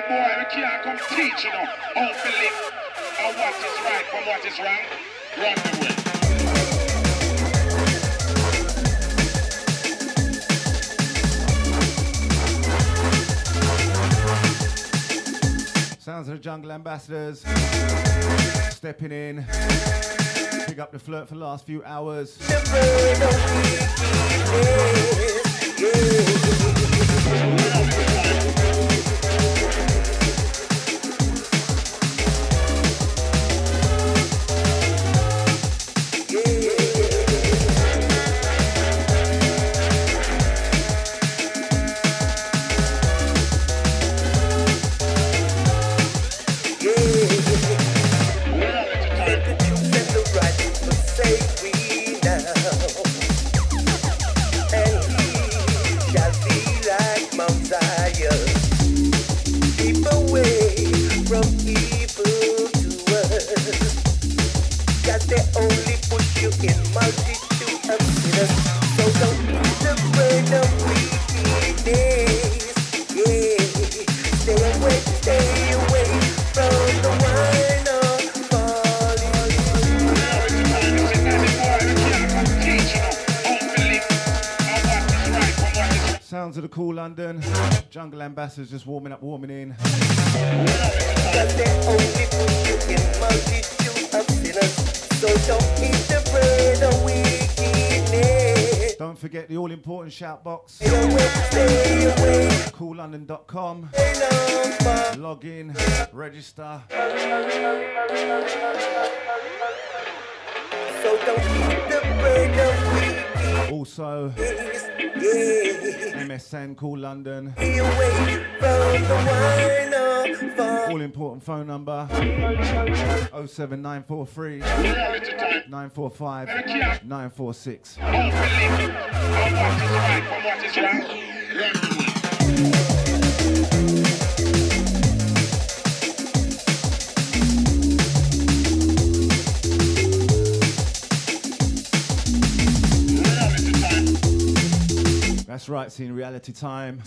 boy, we can't come teach you know how to live or what is right from what is wrong. Run the way. Sounds of the Jungle Ambassadors stepping in. Pick up the flirt for the last few hours. Sounds of the cool London. Jungle Ambassadors just warming in. Don't forget the all-important shout box. CoolLondon.com. Log in, register. Also, MSN Cool London. All important phone number 07943 945 946. That's right, seeing reality time.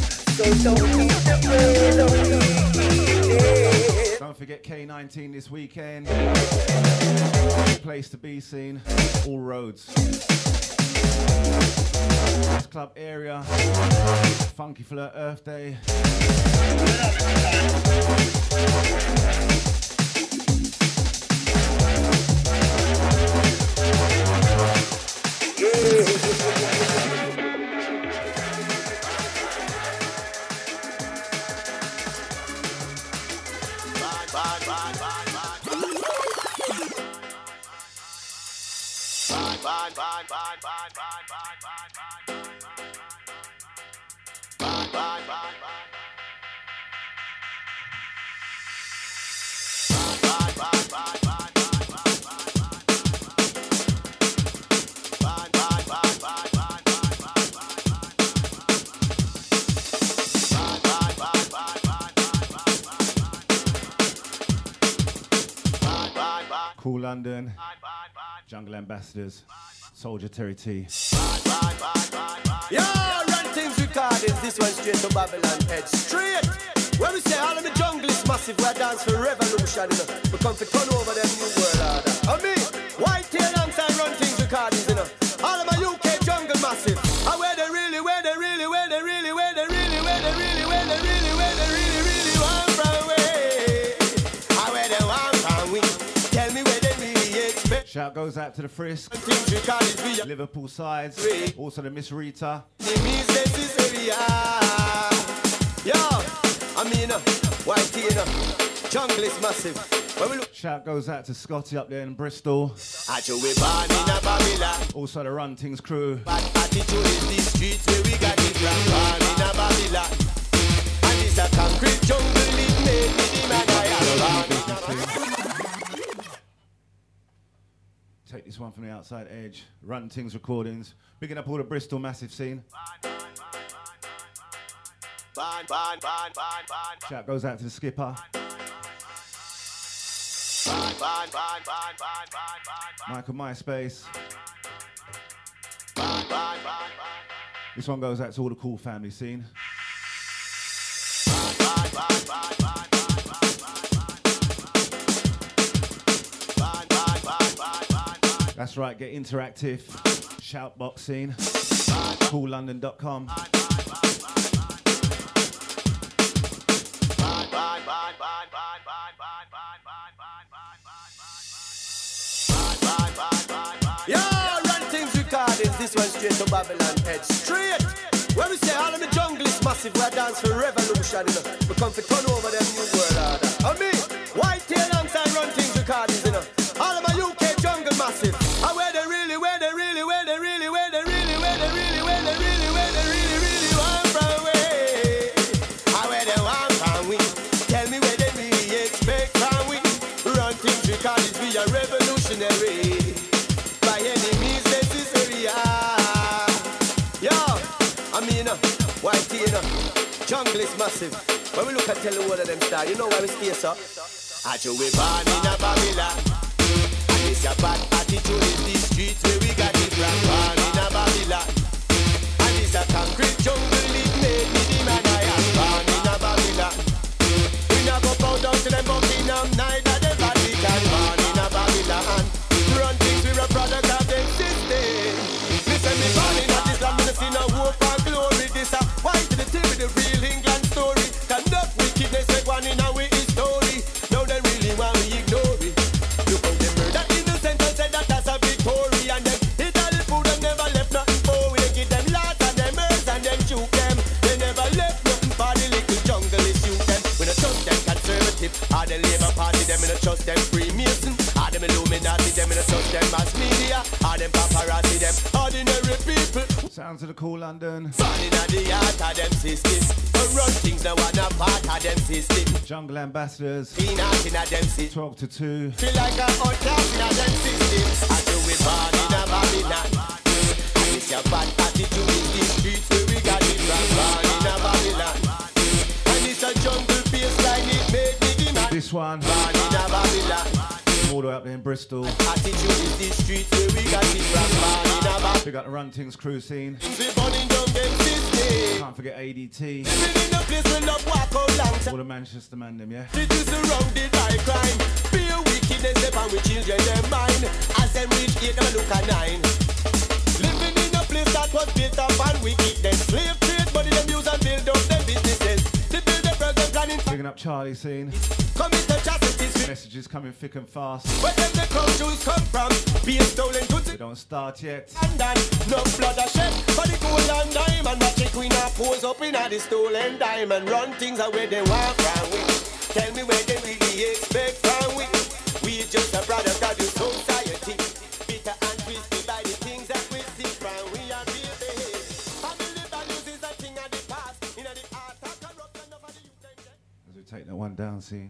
Don't forget K19 this weekend. Place to be seen, all roads. This club area, Funky Flirt Earth Day. Cool London, Jungle Ambassadors, Soldier Terry T. Yo, run things recordings, this one straight to Babylon head straight. Where we say all of the jungle is massive, we dance for revolution, you know. We come to turn over them new world order. I mean, white tail alongside run things recordings, you know. All of my UK jungle massive. And where they really want from way. And where they want from we. Tell me where they really expect. Shout goes out to the Frisk, Liverpool sides, also the Miss Rita. White jungle is massive. Shout goes out to Scotty up there in Bristol. Also the Run Things crew. Attitude is the streets where we got it from. Born in a Babylon. And it's a concrete jungle, it made me the man I am. Take this one from the outside edge. Run Things recordings. Picking up all the Bristol massive scene. Shout goes out to the skipper. Michael MySpace. This one goes out to all the cool family scene. That's right, get interactive. Shoutboxing. CoolLondon.com. Yo, run things recordings. This one straight to Babylon Head. Straight. When we say all of the jungle is massive, we dance for revolution, you know. We come to turn over them new world order. And me, white tail alongside run things recordings, you know. All of my UK jungle massive. And where they really want from we. And where they want from we. Tell me where they really expect from we. Run things recordings, we are revolutionary. By any means necessary. White tea, you know. Jungle is massive. When we look at tell the world of them style, you know why we stay so? At you we born in a Babylon. And this a bad attitude in the streets where we got it from. Born in a Babylon. And this a concrete jungle, it made me the man I am. Born in a Babylon. We not go bow down to them Buckingham, neither the Vatican. Born in a Babylon. Run things, we're a product of them system. Listen, me born in a this land, me see no hope and glory. This a white to the tip with the real England story. Conduct wickedness, they one in our history. Now they really want we ignore it. Look how they murder innocent and said that that's a victory. And them hit all the food, them never left nothing for we. They give them lots and them earth and them shoot them. They never left nothing for the little jungle, they shoot them. We don't trust them conservative, or the Labour Party, them we don't trust them Freemason. Or them Illuminati, them we don't trust them mass media. Or them paparazzi, them ordinary people. Sounds of the Cool London. Running at the heart of them system. Run things now on a part of them system. Jungle Ambassadors. Peanut in a them system. 12 to 2. Feel like a hot class in a them system. I do we born in a Babylon. And it's your bad attitude in the streets where we got it from. Born in a Babylon. And it's a jungle baseline, it made me the man. This one. Born in a Babylon. All the way up there in Bristol. Attitude is the streets where we got it from. Born in a Babylon. We got the Run Things crew scene. We burning down them system. Can't forget ADT. Living in a place where love walk out long time. All the Manchester man them, yeah? It is surrounded by crime. Fear wickedness upon with children their mind. As them reach 8, them look at 9. Living in a place that was built upon wickedness. Slave trade, money them use and build up their businesses. They build their present planning. Picking up Charlie scene. Commit to justice. Messages coming thick and fast. Where them the crown jewels come from? Being stolen goods. We don't start yet. And then, no blood a shed for the gold and diamond. Watch the queen a pose up in a the stolen diamond. Run things away they want from we. Tell me where they really expect from we. We just a product of the society. Bitter and twisted by the things that we see from we are real behaved. Family values is a thing of the past. In the art of corruption of the youth. As we take that one down, see.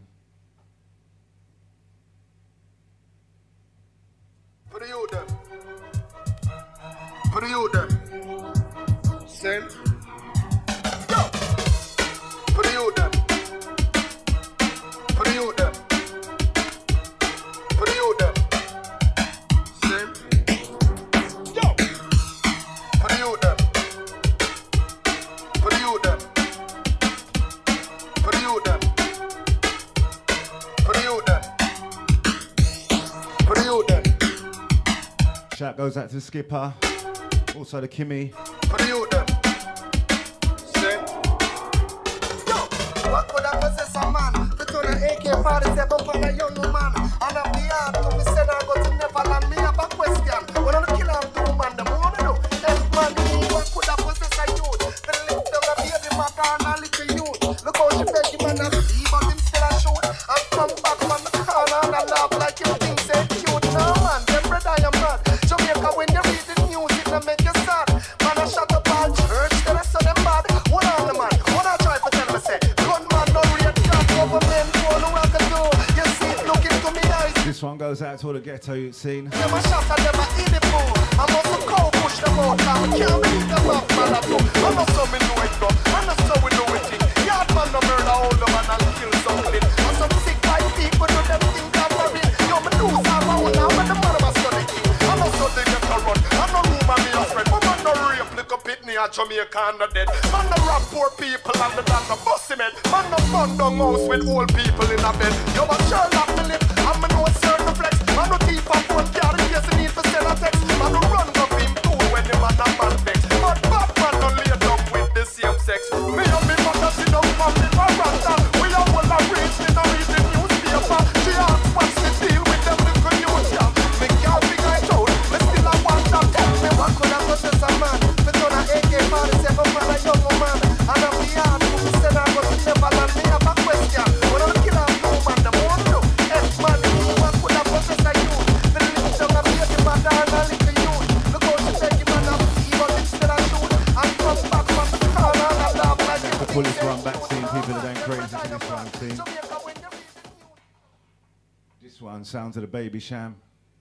Put the youth them. Put the youth them. Send. Go. Put the youth them. Put the youth them. Put the youth them. Send. Go. Put the youth them. Put the youth them. Put the youth them. Put the youth them. Put the youth them. Shout goes out to the skipper, also the Kimmy. Put the youth them. Send. Yo, what could I possess a man? To turn an AK-47 on a young man. And I'm the yard to me send I go to Nepal and me have a question. What are the killer of the woman? The more they do. Then man, what could I possess a youth? Then lift them a baby mother and a little youth. Look how she beg him and a leave but him still a shoot. And come back from the corner and a laugh like you think say cute. No man, them brother you mad. Jamaica when you read the news it will make you sad. Man I shut up all church then I saw them bad. What on the man? What I try to tell me say? Gunman no rate can't government for no work to do. You see look into me eyes. This one goes out to all the ghetto scene. Them a shot at them a eat the food. I must cow push them out. I can't believe them up man I do. I know so we know it go. I know so we know it. Yard man no murder all the man and kill something. And some sick white people do them think I'm married. Yo me do some I want now when the man of a son king. I know so they get to run. I know room and me a spread. But man no rape little pitney. I a Jamaica and the dead. Man no rob poor people and the done the bossy men. Man no fun down house with old people in a bed. You a Sherlock me lip, I'm a no certain flex. Man no keep a phone card in case you need for send a text. Man no run up him too when the man a man vex. But bad man no lay down with the same sex. Me and me mother sit down from the veranda. We all will a race in a read the newspaper. She asks what's the deal with them little youths, yeah. Me can't figure it out, me still a want to tell me what could I possess a man. Me turn a AK-47 man a young man. And I'm the hard who said I was never land. Me have a question, when I'm killing no man, the more do. F-man, what could I possess a youth? The little young a baby mother and a little youth. Look how she take him and a evil instead of shoot. And come back from the corner and a laugh like it. The Bullets Run back scene, people are going crazy to this one scene. This one, Sounds of the Baby Sham.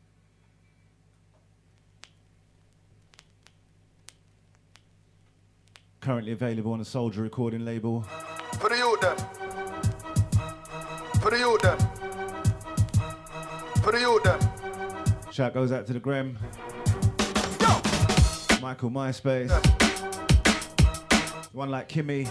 Currently available on the Soldier recording label. For the youth then. For the youth then. For the youth then. Shout goes out to the Grem. Yo! Michael MySpace. One like Kimmy.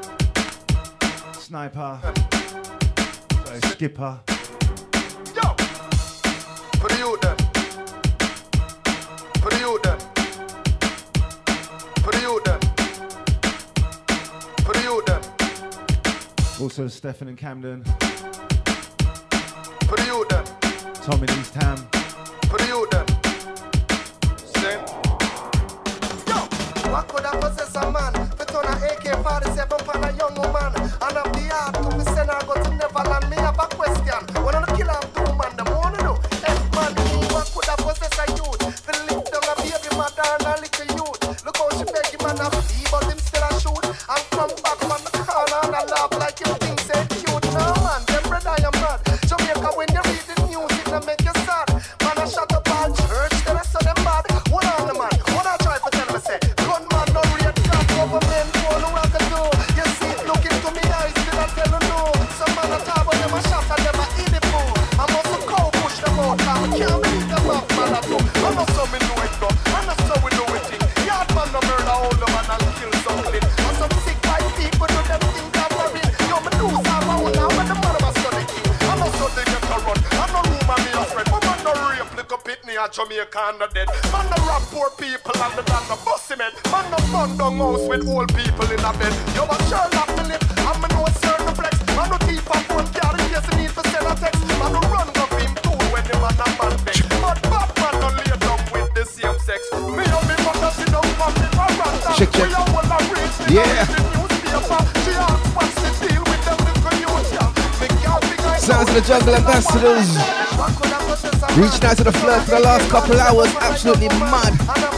Sniper. Sorry, Skipper. Yo! For the youth then. For the youth then. For the youth then. For the youth then. Also Stefan and Camden. For the youth then. Tom in East Ham. For the youth then. Sing. Yo! What could I possess a man? To turn a AK-47 on a young woman. And I'm the hard to me send her go to Neverland. Me have a question. When I'm kill her two man, the more no. F-man, what could I possess a youth? The lick down a baby mother and a little youth. Look how she beg him and a flee, but him still a shoot. And come back from the corner and a laugh like him think say cute. No man, them brother you mad. Jamaica when you read the news, it don't make you sad. Man a shut up all church, the rest of them bad. What on the man? What I try to tell me say? Gunman no rate, can't government, all who I can do. You see it looking to me eyes, still I tell you no. Some man a talk about them a shot and them a eat the food. I'm also cow push them out, I can't believe them up, man a do. I know so me know it though, I know so we do it thing. Yard man no murder all the man and kill some clean. And some sick white people do them things I'm worried. Yo me do some I want now when the man of a study king. I know so they get a run, I know room and me a friend. But man no rape, little pitney and Jamaica and the dead. Man no rob poor people and the done the bossy men. Man no fun down house with old people in a bed. Yo a Sherlock me lip, and me know a certain flex. Man no keep a phone card in case you need for send a text. Man no run up him too when the man a man vex. But bad man no lay down with the same sex. Me and me mother sit down from the veranda. Check. We all will a race in Yeah. the newspaper. She asks what's the deal with them little youths, yeah. Me can't figure it Sounds of out. the Jungle Ambassadors. Reaching out to the flirt for the last couple hours. Absolutely mad.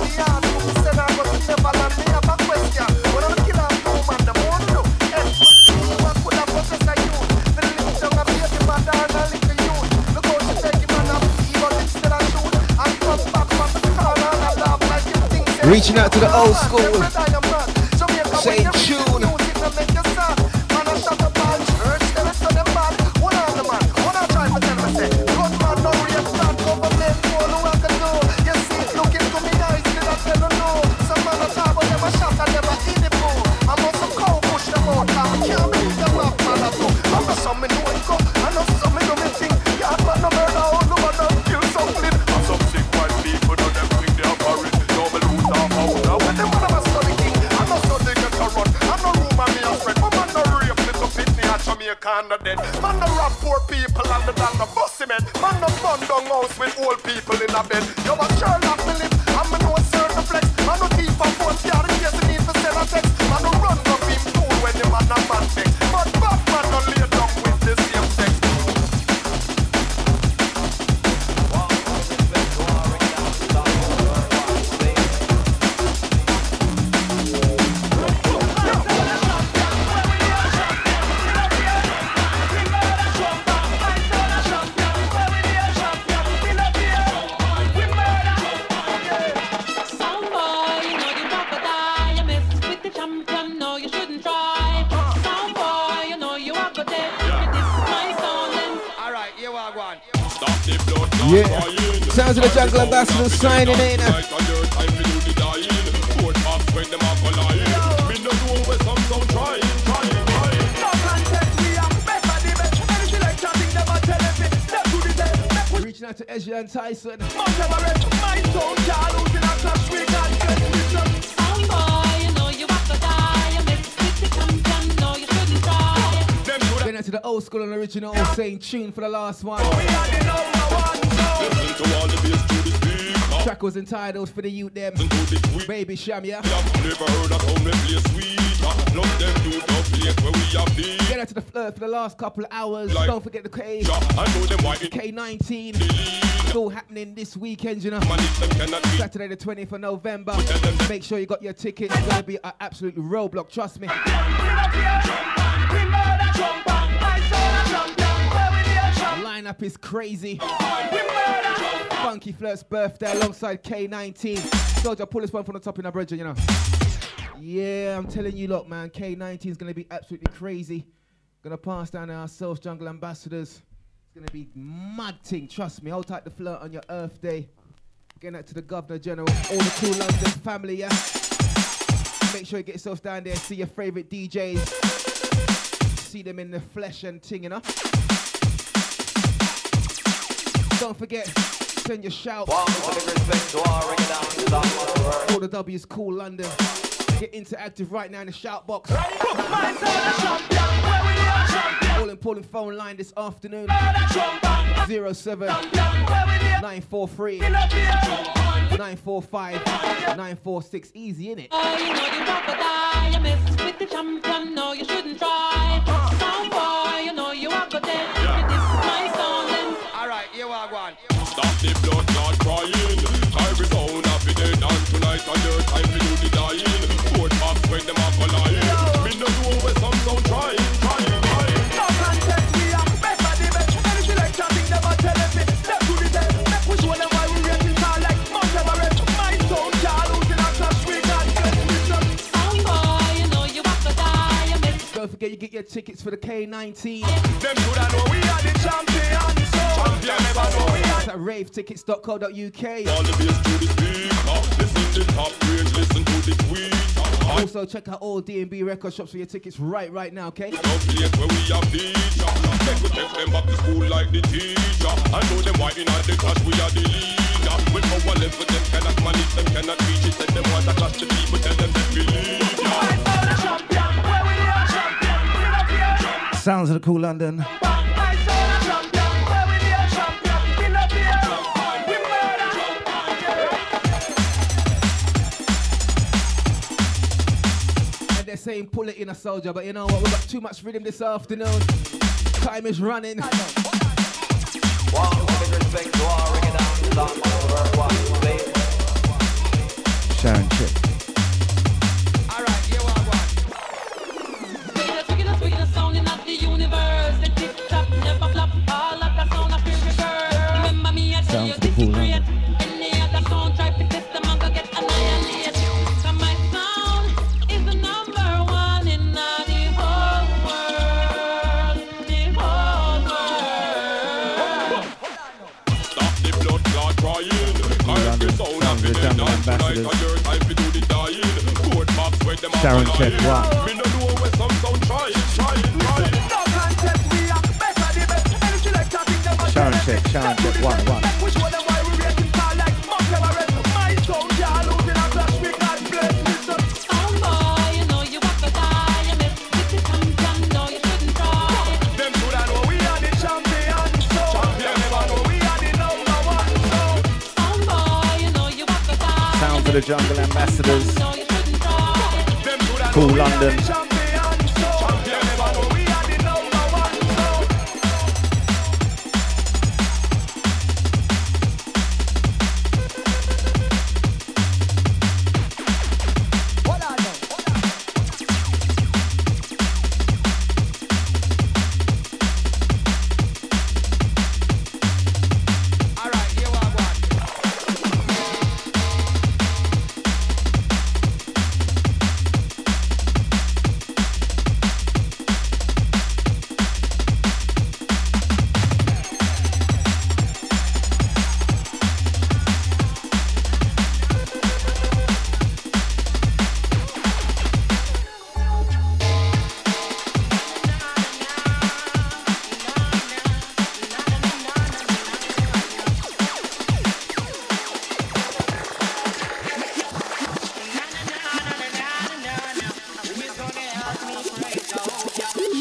Reaching out to the old school. Say tune. Man no rob poor people and the done the bossy men. Man no fun down house with old people in a bed. You a Sherlock me lip, and me know a certain flex. Man no keep a phone card in case you need for send a text. Man no run up him too when the man a man vex. But bad man no lay down with the same sex. Yeah. Sounds of the Jungle Ambassadors signing in. out to Ezra and Tyson. Mount Everest, my soul, child, who's in a class, we can't get wisdom. Sound boy, you know you have to die. You mess with the champion, no, you shouldn't try. Going out to the old school and original, saying tune for the last one. We are the number one soul. Listen to all the bass to the speaker. Track was entitled for the youth them. Listen to the tweet. Baby Sham, yeah. I've never heard a sound that play sweet. Love them to the place where we have been. Get out to the flirt for the last couple of hours. Like, don't forget the K. I know them why it K19. Still happening this weekend, you know. man if them cannot be. Saturday the 20th of November. Make sure you got your tickets. It's going to be an absolute roadblock, trust me. Lineup is crazy. Funky Flirt's birthday alongside K19. Soldier, pull this one from the top in our bridge, you know. Yeah, I'm telling you, lot, man. K19 is going to be absolutely crazy. Gonna pass down our South Jungle ambassadors. It's gonna be mad thing, trust me. Hold tight the flirt on your Earth Day. Getting that to the Governor General, all the Cool London family, yeah. Make sure you get yourself down there, see your favorite DJs, see them in the flesh and ting, you know. Don't forget, send your shout. All the W's, Cool London. Get interactive right now in the shout box. All important phone line this afternoon. 07 943 945 946. Easy, innit? Oh, you know you have to die. You mess with the champion, no, you shouldn't try. Sound boy, you know you have to dead. This is my song. Alright, here we are going. Stop the blood clot crying. Time is on, happy day dance tonight and your time to do the dying. Board box when them are colliding. Me no know where some sound trying. No contest, we are better the best. Any selection, think them are telling me. Step to the test, make we show them why we rating star like Mount Everest. My soul, child, who's in a class, we can't get wisdom. Sound boy, you know you have to die. You mess Don't forget you get your tickets for the K19. Them should have know we are the champions. Champion never know we are. It's at ravetickets.co.uk. All the bass to the speaker. Listen to the top range, listen to the tweet. Also check out all D&B record shops for your tickets right now, okay? No place where we have teacher. Make we take them back to school like the teacher. I know them why in the clash we are the leader. With our level them cannot manage, them cannot reach it. Said them want to clash the people, tell them they believe ya. Sounds of the Cool London. They're saying pull it in a soldier, but you know what, we've got too much rhythm this afternoon. Time is running. Sharon Chip. Alright, here we are going. Sweetest sounding of the universe. The tip top never flop. All of the sound of pure reverse. Remember me, I tell you this is great. Any other sound try to test them and go get annihilated. So my sound is the number one in the whole world. The whole world. Stop the blood clot crying. Every sound of the Jungle ambassadors. Sharon Check 1. Me no know where some sound trying. No contest, we are better the best. Any selection, think them are Sharon Check 1. we show them why we rating star like Mount Everest. My soul, child, who's in a class, we can't bless wisdom. Sound boy, you know you have to die. You mess with the champion, no, you shouldn't try. Them should have know we are the champions. Champion never know we are the number one. Sound boy, you know you have to die. Sounds of the Jungle ambassadors. No, you shouldn't try. Cool London.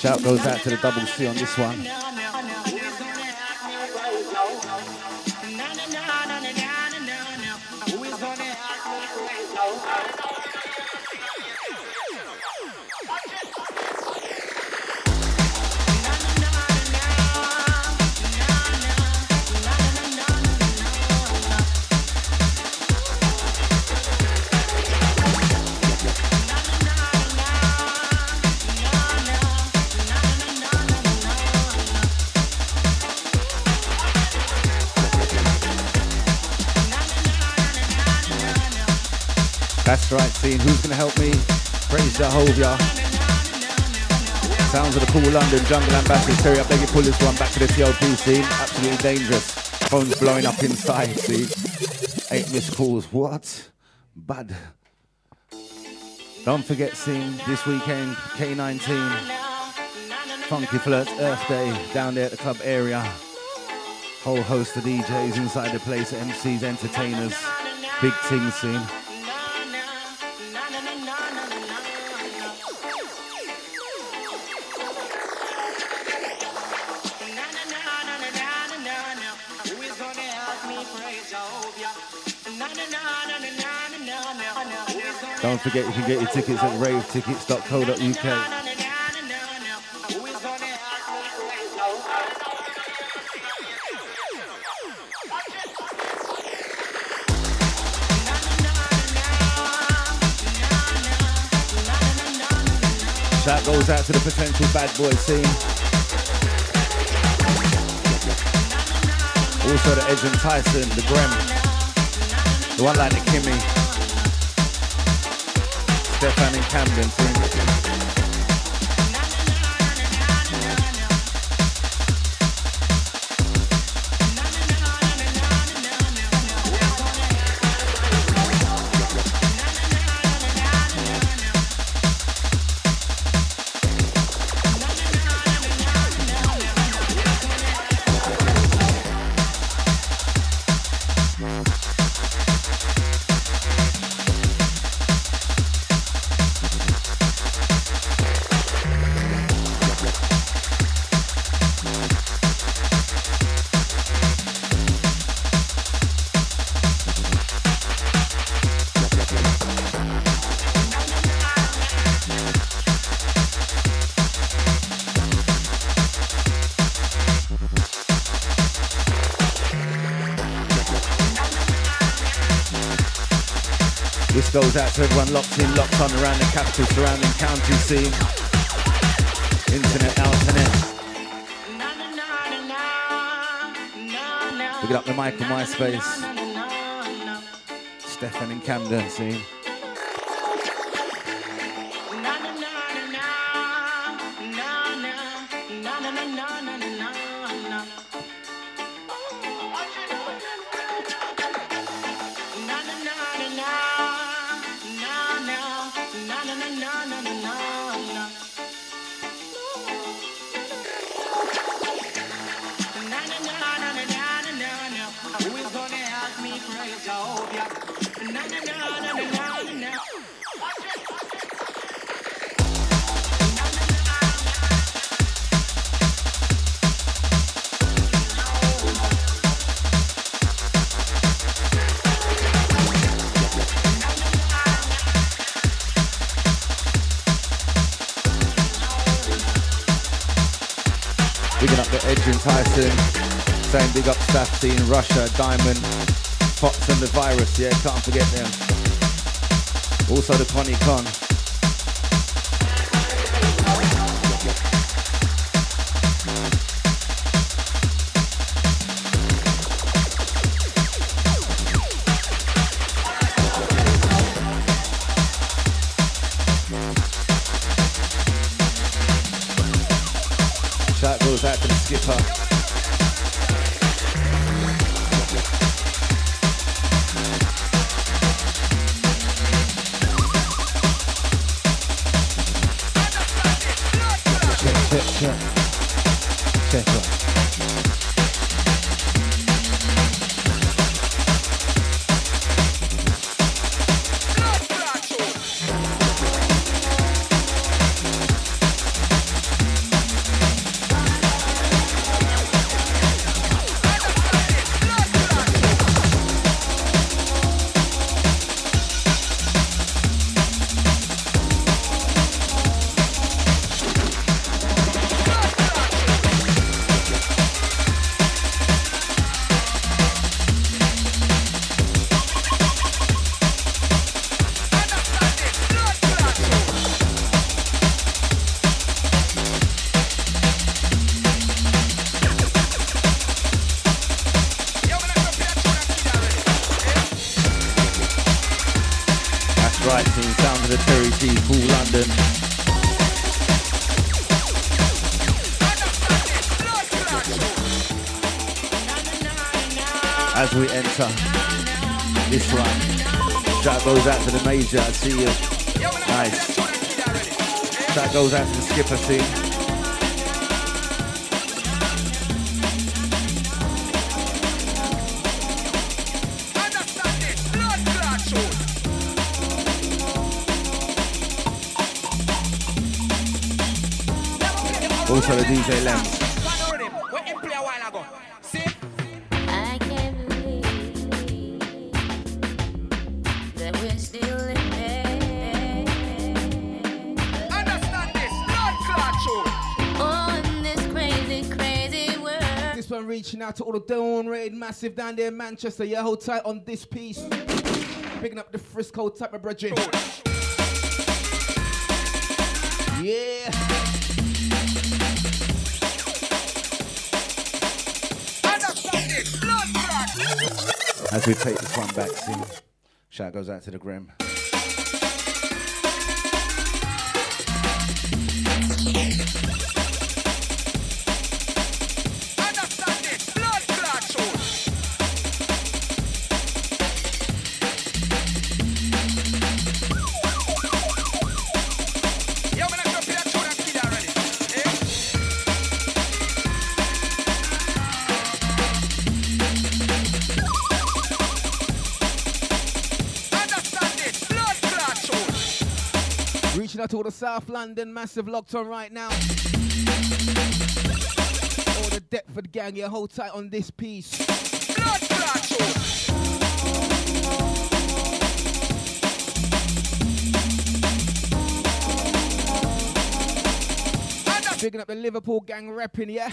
Shout goes out to the double C on this one. That's right, scene. Who's gonna help me? Praise Jehovah. Sounds of the cool London Jungle Ambassador. Terry, I beg you, pull this one back to the CLP scene. Absolutely dangerous. Phone's blowing up inside, see? 8 missed calls. What? Bad. Don't forget, scene, this weekend, K19. Funky Flirts Earth Day down there at the club area. Whole host of DJs inside the place, MCs, entertainers. Big thing scene. Don't forget you can get your tickets at ravetickets.co.uk. Shout goes out to the potential bad boy scene. Also the Edge and Tyson, the Grem, the one like the Kimmy. Stefan and Camden scene. Goes out to everyone locked in, locked on around the capital, surrounding county scene. Internet, internet. Look it up the mic on MySpace. Stefan and Camden scene. Tyson, saying big up staff scene, Russia, Diamond, Fox and the Virus, yeah, can't forget them. Also the Connie Con. Shout goes out to the skipper. Check. right scene. Sound of the Terry T, Cool London. As we enter this one, track goes out to the Major, I see you. Nice. Track goes out to the Skipper scene. Also the DJ Lems. I can't believe that we're still living. Understand this, blood clot show. On this crazy, crazy world. This one reaching out to all the Dawn Raid Massive down there in Manchester. Yeah, hold tight on this piece. Picking up the Frisco type of brethren. Yeah. As we take this one back, see. Shout goes out to the Grim. Reaching out to all the South London Massive locked on right now. All the Deptford gang, yeah, hold tight on this piece. Blood clot show. Picking up the Liverpool gang repping, yeah.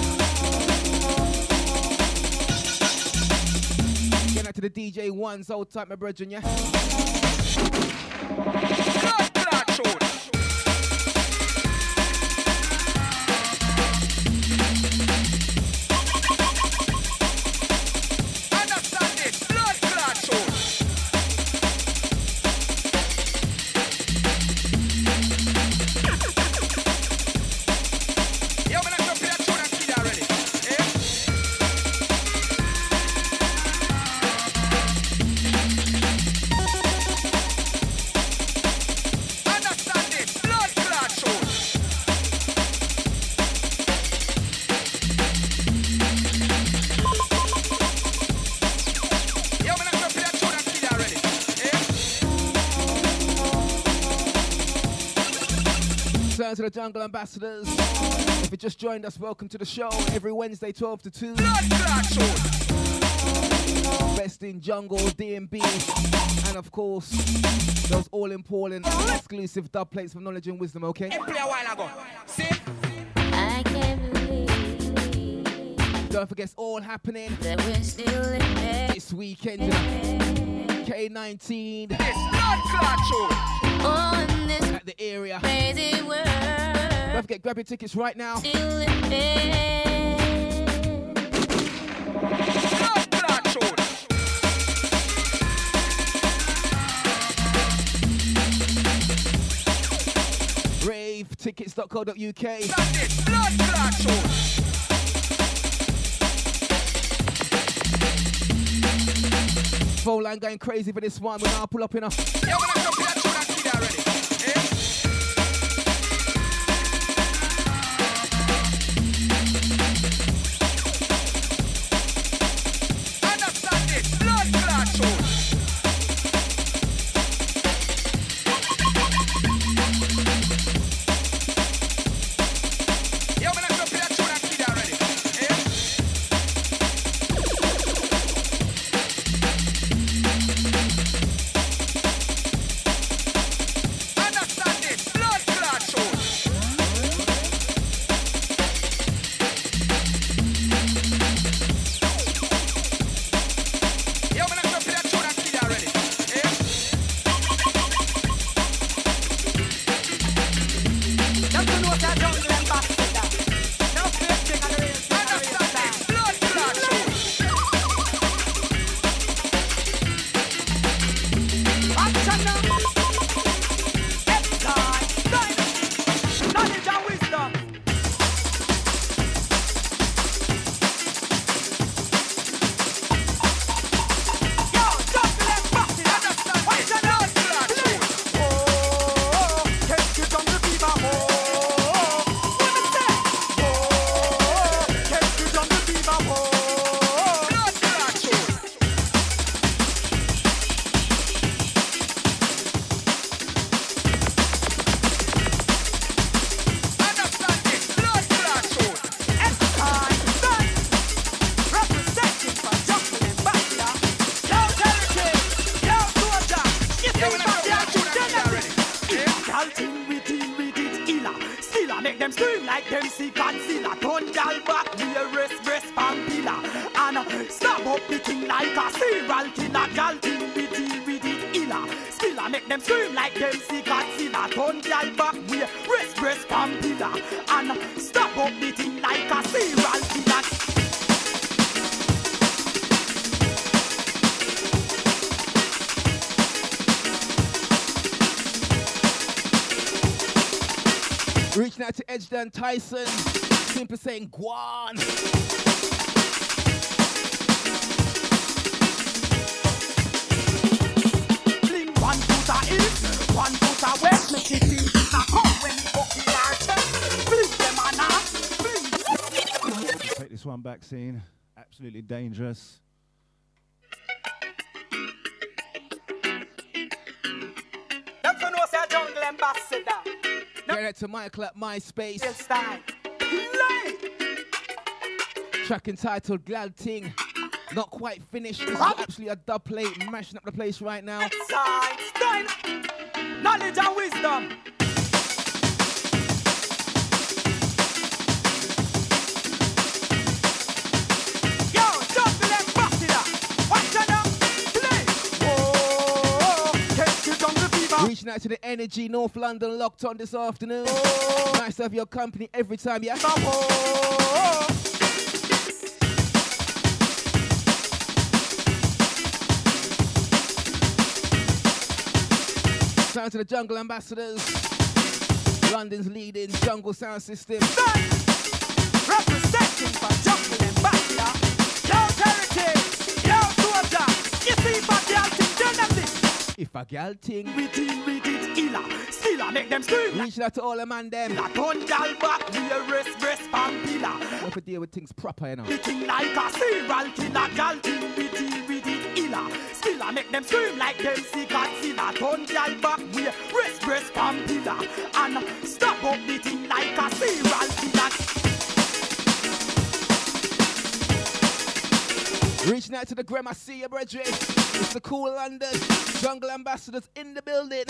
Getting out to the DJ Ones, hold tight, my brethren, yeah. Blood clot show. Understand this, blood clot show. Yo, man, I'm play a tune and kid already. Understand this, blood clot show. Yo, man, I'm play a tune and kid already. Turn to the Jungle Ambassadors. If you just joined us, welcome to the show. Every Wednesday, 12 to 2. Blood clot show. Best in jungle, D&B, and of course, those all-important exclusive dub plates for knowledge and wisdom, okay? Play a while ago. See? I can't believe Don't forget, it's all happening that we're still living. this weekend. K19 This blood clot show. On this at the area. crazy world. Don't forget, grab your tickets right now. Still living. Blood clot show. Ravetickets.co.uk. Understand this, blood clot show. Phone line going crazy for this one. We're now pull up in a. Yo, man, I'm play a tune and kid already. Understand this, blood clot show. Yo, man, I'm play a tune and kid already. scream like them see Godzilla. Turn gal back, we rest Pampilla. And stab up the thing like a serial killer. Gal thing with it illa. Still I make them scream like them see Godzilla. Turn gal back, we rest Pampilla. And stab up the thing like a serial killer. Reaching out to Edgedan Tyson, simply saying Guan. Fling 1 foot a east, 1 foot a west, make it feel it's a come when you up in our chest. Fling them a knock, Take this one back, scene. Absolutely dangerous. Them for know say jungle ambassador. Get it to Michael at MySpace. Yes, time. Track entitled Glad Ting. Not quite finished. This is actually a dub plate, mashing up the place right now. Time. Knowledge and wisdom. Yo, jungle ambassador. Watch out now. Play. Oh, catch your jungle fever. Reaching out to the Energy, North London, locked on this afternoon. Nice to have your company every time, yeah? Sound to the Jungle Ambassadors. London's leading jungle sound system. Representing for jungle ambassador. Yo, heritage. Yo, soldier. You see, for girl thing, tell them this. If a gal ting, We it illa. Still I make them scream. reaching out to all the man them. La ton gal back, we a rest Pampilla. Don't have to deal with things proper, you know. The king like a serial killer. Gal thing, we it illa. Still I make them scream like them see Godzilla. Ton gal back, we a rest Pampilla. And stop up the thing like a serial killer. Reaching out to the Grandma, see you, brethren. It's the cool London Jungle Ambassadors in the building.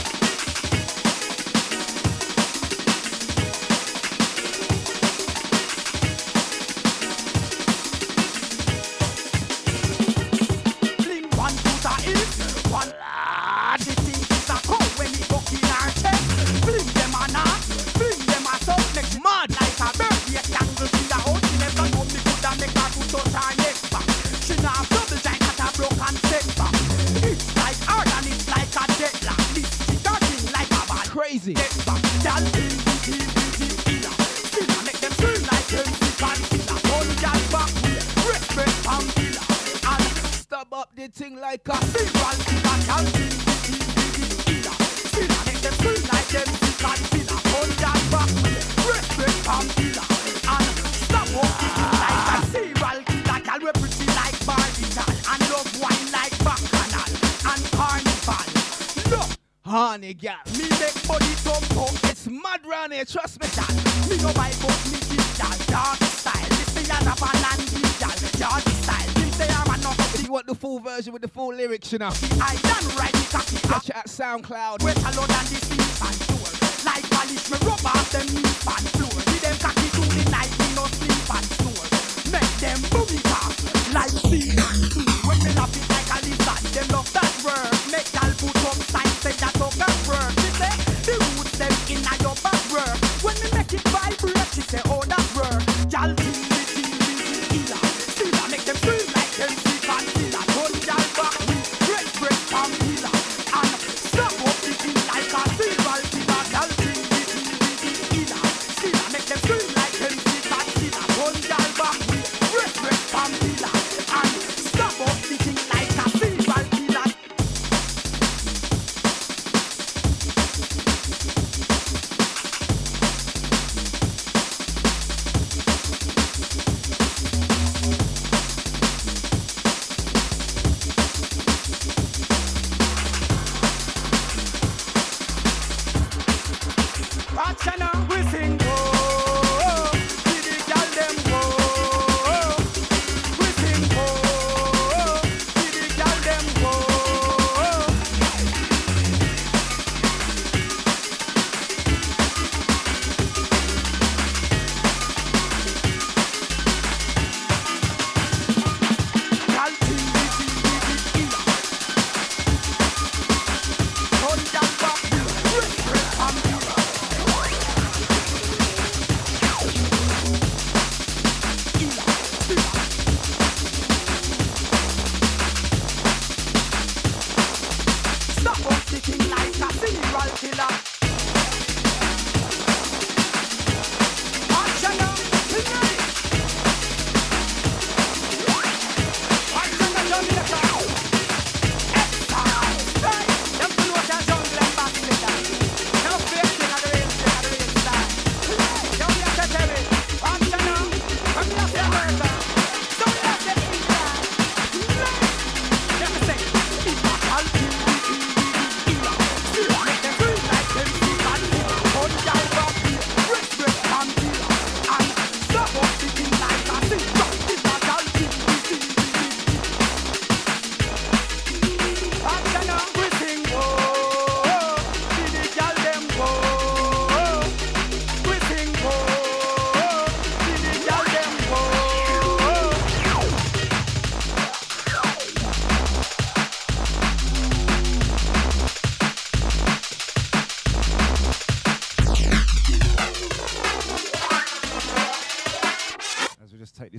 Fling 1 foot a east, 1 the thing is a come when it go in our chest. Fling them a knock, fling them a south, make mad like a bird. The angle to the house, she never know me coulda make her to touch her neck back. She not have double joint at a broken setback. It's like hard and it's like a deadlock. This is thing like a bad Crazy. dead back. That thing with illa. Still I make them scream like them sick and killer. Hold y'all back, respect and killer. And Stop up the thing like a serial killer, y'all thing with illa. Still I make them scream like them sick and killer. Hold y'all back, respect and killer. And stop walking like a serial killer. Y'all we pretty like Barbican and love wine like Bacchanal and Carnival. Look, honey gal. me make body thump up. It's mad round here, trust me. Me no buy but me give y'all doggy style. This thing a rap and give y'all doggy style. Think say I'm a no If you want the full version with the full lyrics, you know, I done right the cocky up. catch it at SoundCloud. Wet alone and the sleep and floor. Like polish me rub off them knee and floor. With them cocky through the night, me no sleep and snore. Make them boogie cock like sea and sea. When me laugh it like a lizard, them love that word. Make y'all put up signs say that up that word. She say the roots them in a your back word. When me make it vibrate, she say oh that word. Y'all think illa. Still I make them scream like them sick and killer. Hold y'all back with great Pampilla. And stop up the thing like a serial killer. Y'all think illa. Still I make them scream like them sick and killer. Hold y'all back with great Pampilla. And stop up the thing like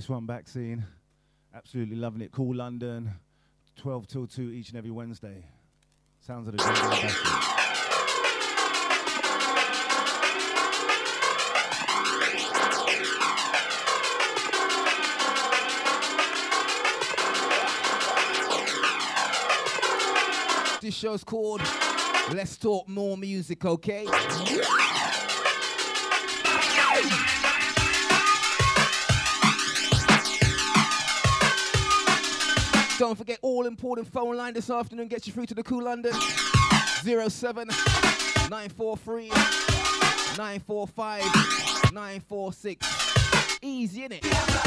this one back scene. Absolutely loving it. Cool London, 12 till 2 each and every Wednesday. Sounds of the Jungle Ambassadors. This show's called Let's Talk More Music, okay? Don't forget, all important phone line this afternoon gets you through to the Cool London. 07 943 945 946. Easy, innit?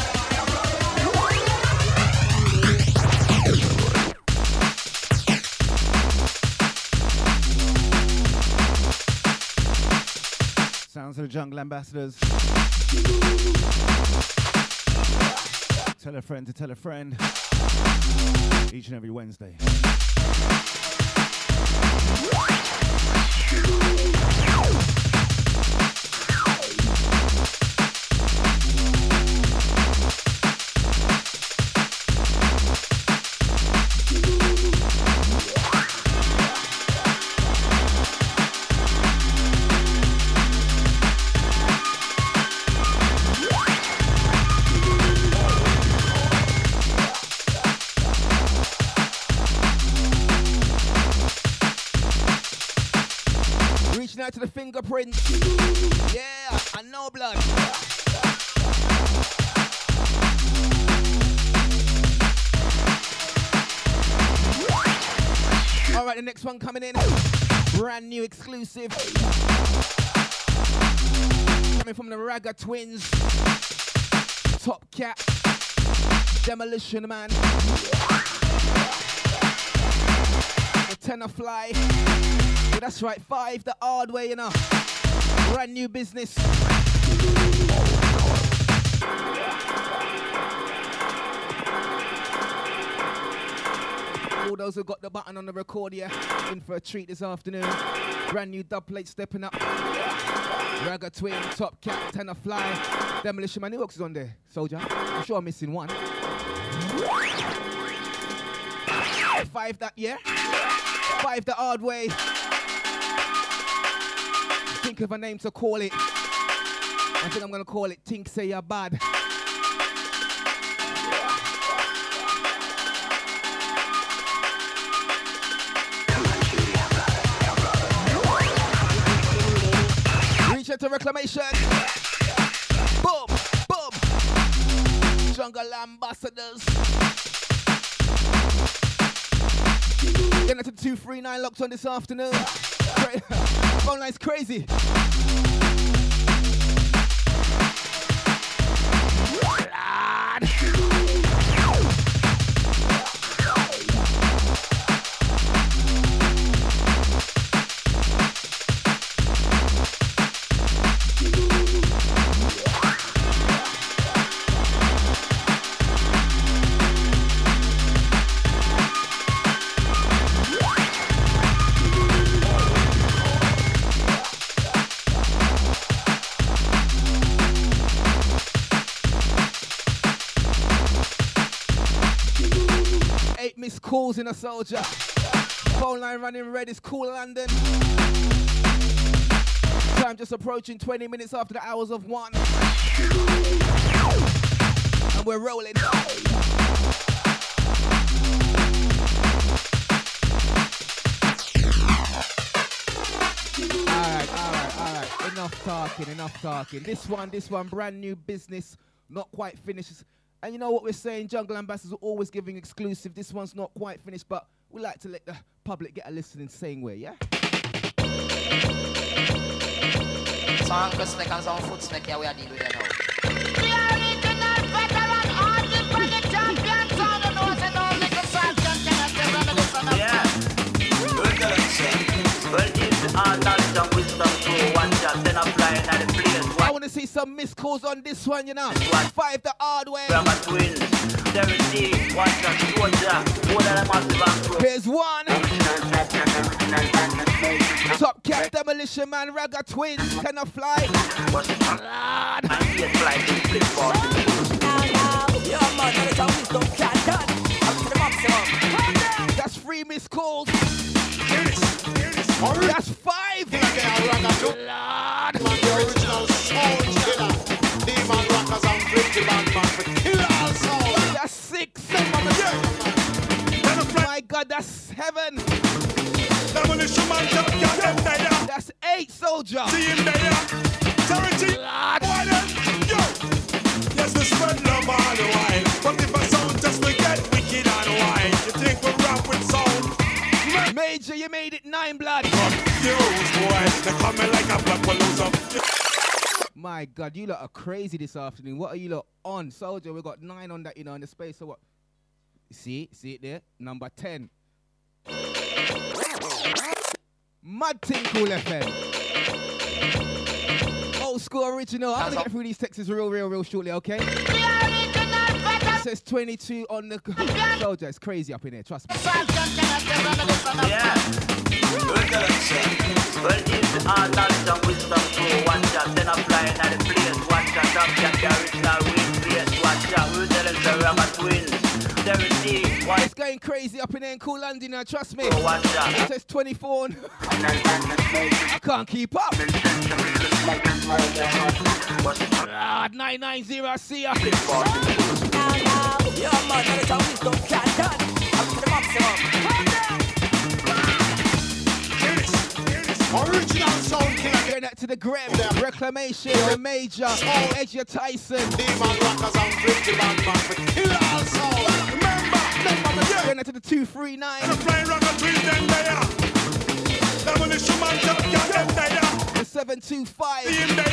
Sounds of the Jungle Ambassadors. Tell a friend to tell a friend. Each and every Wednesday. Out to the fingerprints. Yeah, I know blood. All right, the next one coming in. Brand new exclusive. Coming from the Ragga Twins. Top Cat. Demolition Man. The Tenor Fly. Yeah, that's right, 5 the hard way, you know. Brand new business. All those who got the button on the record here, in for a treat this afternoon. Brand new dub plate stepping up. Ragga Twin, Top Cat, Tenor Fly, Demolition Man. Who else is on there, Soldier? I'm sure I'm missing one. 5 that, yeah? 5 the hard way. Think of a name to call it. I think I'm gonna call it Think Say You're Bad. Reach out to Reclamation. Boom, boom. Jungle Ambassadors. Getting to 239 locked on this afternoon. Phone line's crazy. Lord. Missed calls in a Soldier. Phone line running red is Cool London. Time just approaching 20 minutes after the hours of 1. And we're rolling. Alright. Enough talking. This one, brand new business, not quite finished. And you know what we're saying, Jungle Ambassadors are always giving exclusive. This one's not quite finished, but we like to let the public get a listen in the same way, yeah? Song Snake and some foot snake, yeah, we are dealing with that now. The original veteran artist for the champion sound and knows and all little sergeant yeah. Well, if all knowledge and wisdom through one shot, then I'm flying at the place. I want to see some missed calls on this one, you know. 5 the hard way. Ragga Twins, 17, one shot, Soldier, all of them massive and pro. Here's one. Top Cat, Demolition Man, Ragga Twins, Tenor Fly. Lord. Yeah, man, that's how wisdom can done. Up to the maximum. That's 3 missed calls. That's That's 5. Lord. Man, the original sound killer. Demon rockers and flinty man for kill all sound. That's 6. My God, that's 7. That's 8, soldier. See him there. Charity. Lord. Why then? Yo. Yes, we spread love all the while. But if a sound just we get wicked and wild, you think we rap with sound? Major, you made it 9 blood. Confused, boy. They coming like a black balloons up. My God, you lot are crazy this afternoon. What are you lot on? Soldier, we got 9 on that, in the space. So what? See it there? Number 10. Mad Thing Cool FM. Old school original. I'm gonna get through these texts real shortly, okay? It says 22 on the soldier. It's crazy up in here, trust me. Yeah. Well, it's all knowledge and wisdom through one shot. Then applying at the place. One shot up, get the original win place. One shot, we tell us the rubber twins. It's going crazy up in there in Cool London now, trust me. It says 24 on. I can't keep up. 990, I see ya. Yeah, man, that's how wisdom can done. Up to the maximum. Original sound killer. Going out to the Grem, Reclamation, the Major, Edge Tyson. Demon rockers and flinty man for kill all sound. Going out to the 239. The 725.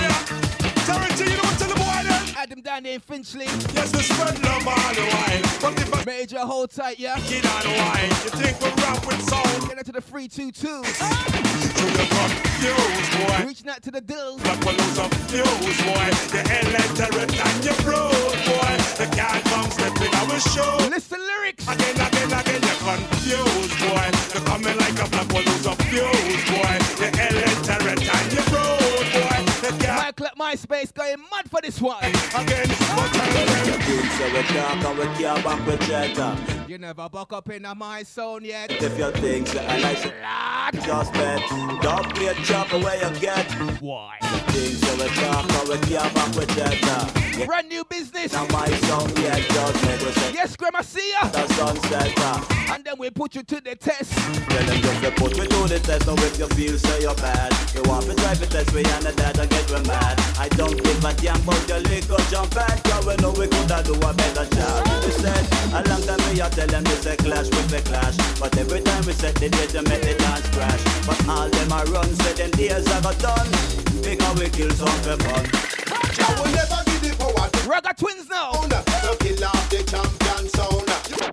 Adam down there in Finchley. Yes, we spread love all the while. But if I Major, hold tight, yeah? get on wine, you think we rap with sound? Going out to the 322. So you confused, boy. Reaching out to the Dills. Black balloons of fuse, boy. The illiterate and your brood, boy. The can't come stepping our show. Listen lyrics. Again, you're confused, boy. They're coming like a black balloons of fuse, boy. The illiterate and your brood, boy. The can't Michael at MySpace going mad for this one. again, but tell them. So we talk and we care back with cheddar. You never buck up in a my zone yet. If you think so, I like it, just bet. Don't play a chop away you get. Why? Things so we talk and we care back with cheddar. Brand new business. Now my song, yeah, just make we say. Yes, Grandma, see ya. The sunset. And then we put you to the test. Tell them just to put me to the test. So if you feel so you're bad, you want to drive the test, we and the dad and get we mad. I don't give a damn about your liquor jump back. Cause we know we coulda do a better job. We said, a long time we are tell them this a clash with the clash. But every time we set the date to make the dance crash. But all them a run, say them days are got done. Because we kill some for fun. I will never give the power to Ragga Twins now. to kill off the champion sound.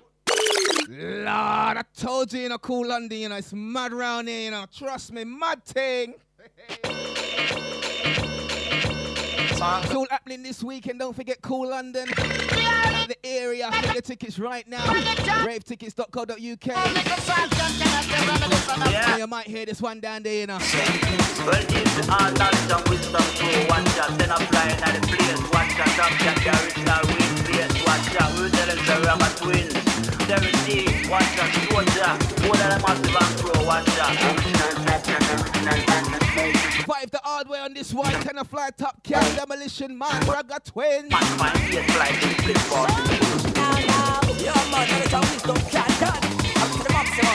Lord, I told you, Cool London, it's mad round here, trust me, mad thing. It's all happening this weekend. Don't forget Cool London. The area. Get your tickets right now. Ravetickets.co.uk. Yeah. You might hear this one down there, Well, it's all knowledge and wisdom through one shot. Then applying at the place. One shot up, get the original win place. One shot, we tell them the rubber twins. There is the one shot, soldier. All of them massive and pro, one shot. Five the hard way on this one. 10 a fly top cat, demolition man, Ragga Twins. Man, yes, like this flip for. Yeah, man, that's how wisdom can done. Up to the maximum.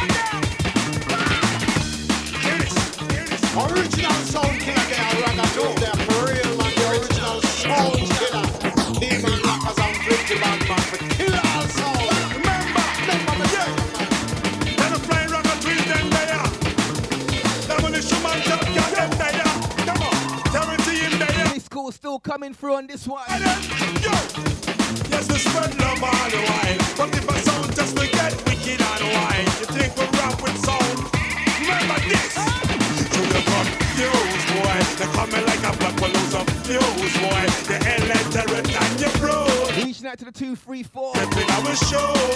Original sound killer there, Ragga Twins there for real, man. The original sound killer. Demon rockers and flinty man for kill all sound. Remember, yeah. Then a flying Ragga Twins them there. Demolition man top got them there. Come on, Charity in there. This school still coming through on this one. And then, yo. Yes, we spread love all the while. But if a sound just we get wicked and wild, you think we rap with sound? Remember this. So you confused, boy. They're coming like a black balloons of fuse, boy. The illiterate and your brood. Reaching out to the 234. Stepping our shows. Text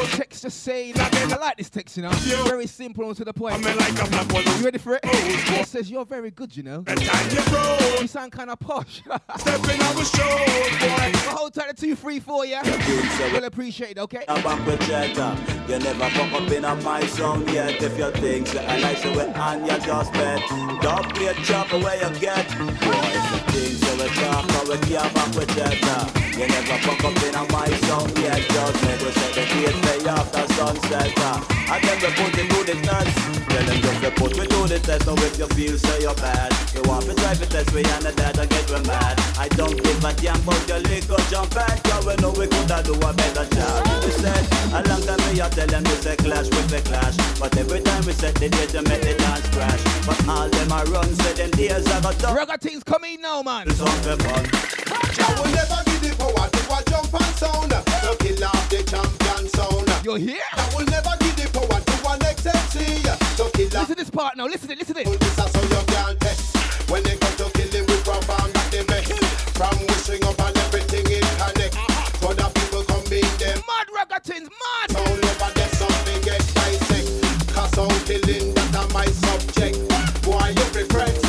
just say, I like this text, you know. Very simple and to the point. You ready for it? It says, you're very good, you know. You sound kind of posh. Stepping on the show, boy. Hold tight to 2, 3, 4, yeah? We'll appreciate it, okay? I'm back with Jetta. You never fuck up in my song yet. If you think that I like it and you just bet. Don't play chop away you get. Boy, if you think so we talk, we can't back with Jetta. You never fuck up in my song yet. Just make we set the date day after sunset. And then we put it to the test. Tell them just to put me to the test. So if you feel so you're bad, you want to drive the test, we and the dad and get we mad. I don't give a damn about your liquor jump back. Cause we know we coulda do a better job. We said, a long time we are tell them we say clash with the clash. But every time we set the date to make the dance crash. But all them are run, say them days are got done. Rugger things coming now, man. It's on the fun. I will never give the power to a jump and sound. So kill off the champion sound. You're here? I will never give the power to an XMC. So kill off. Listen to this part now, listen to it. This is so you can't test. When they come to kill him, we perform that they make. From wishing up and everything it connect. So the people come in them. Mad rugger things, mad. Sound over there, something get dissect. Cause sound killing, that are my subject. Why you prefer it?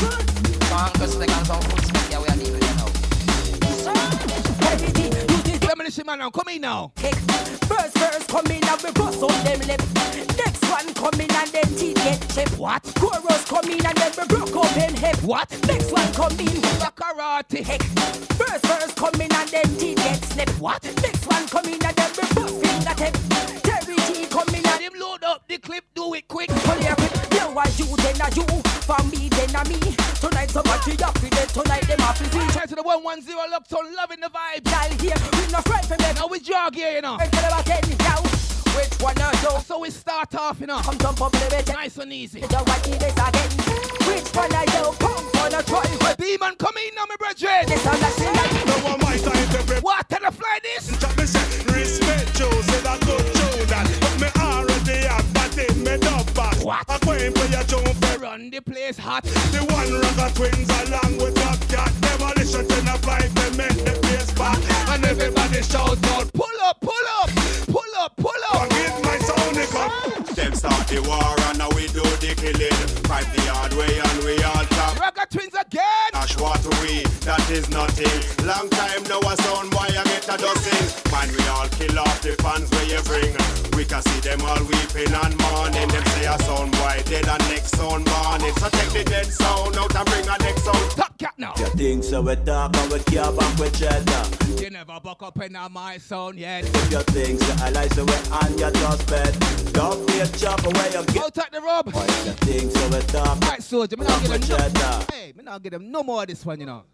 Man, now come in now. First come in and we bust out them lip. Next one come in and then teeth get chipped. What? Chorus come in and then we broke up in hip. What? Next one come in the karate. Heck. First come in and then teeth get snipped. What? Next one come in and then we bust finger tip. Terry T come in and him load up the clip, do it quick. Pull your grip. Now are you, then are you. For me, then are me. Tonight somebody up with it. Tonight them up with me. Try to the 110 locked on, loving the vibe. Y'all here, we not friend from them. Now we jog here, you know. And tell them again, now. Which one are you? So we start off, you know. Come jump up in the bed. Nice and easy. You don't want to this again. Which one are you? Come for the try. Demon, come in now, my brethren. This one that's it. No one my time to prep. What? Can I fly this? Respect you, say that good tune that. But me already have that in me up back. What? I'm going for your jump. Run the place hot. The one rugger twins along with Top Cat. Demolition in a fight, they make the place back. And everybody shout out, pull up, pull up, pull up, pull up. Forgive my sound, them start the war and now we do the killing. Fight the hard way and we all top. Rugger twins again. Ash what we, that is nothing. Long time now a sound boy I get a dozen. Man we all kill off the fans where you bring. We can see them all weeping and mourning. Them say a sound boy dead and next sound morning. So take the dead sound out and bring a next sound. Top Cat now. You think so we talk and we care back with Jetta. You never buck up in my sound yet. If you think so I like so we and you just bet. Don't be a chop away you get. Hold tight the rub. Why you think so we talk? Right, soldier, me not get them no. Hey, me not get them no more of this one, you know.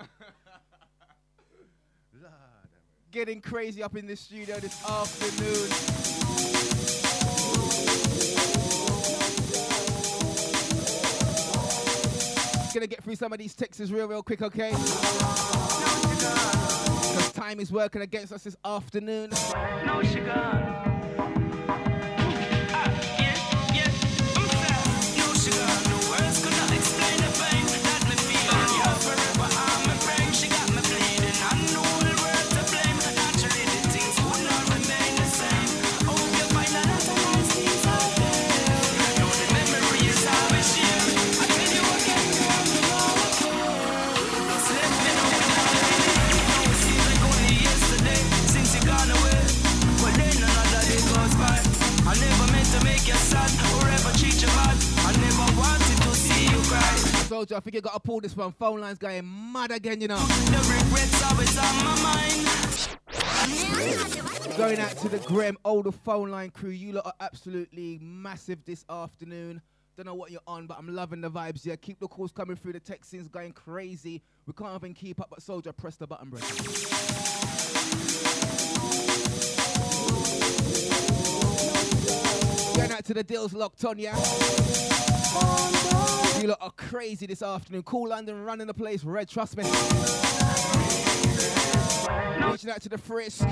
Getting crazy up in the studio this afternoon. Gonna get through some of these texts real quick, okay? Because time is working against us this afternoon. No sugar. Soldier, I think you gotta pull this one. Phone line's going mad again, you know. The regrets always on my mind. Going out to the Graham Older phone line crew. You lot are absolutely massive this afternoon. Don't know what you're on, but I'm loving the vibes here. Keep the calls coming through. The texting's going crazy. We can't even keep up, but Soldier, press the button, bro. Going out to the deals locked on, yeah? You lot are crazy this afternoon. Cool London running the place. Red, trust me. Reaching out to the Frisk.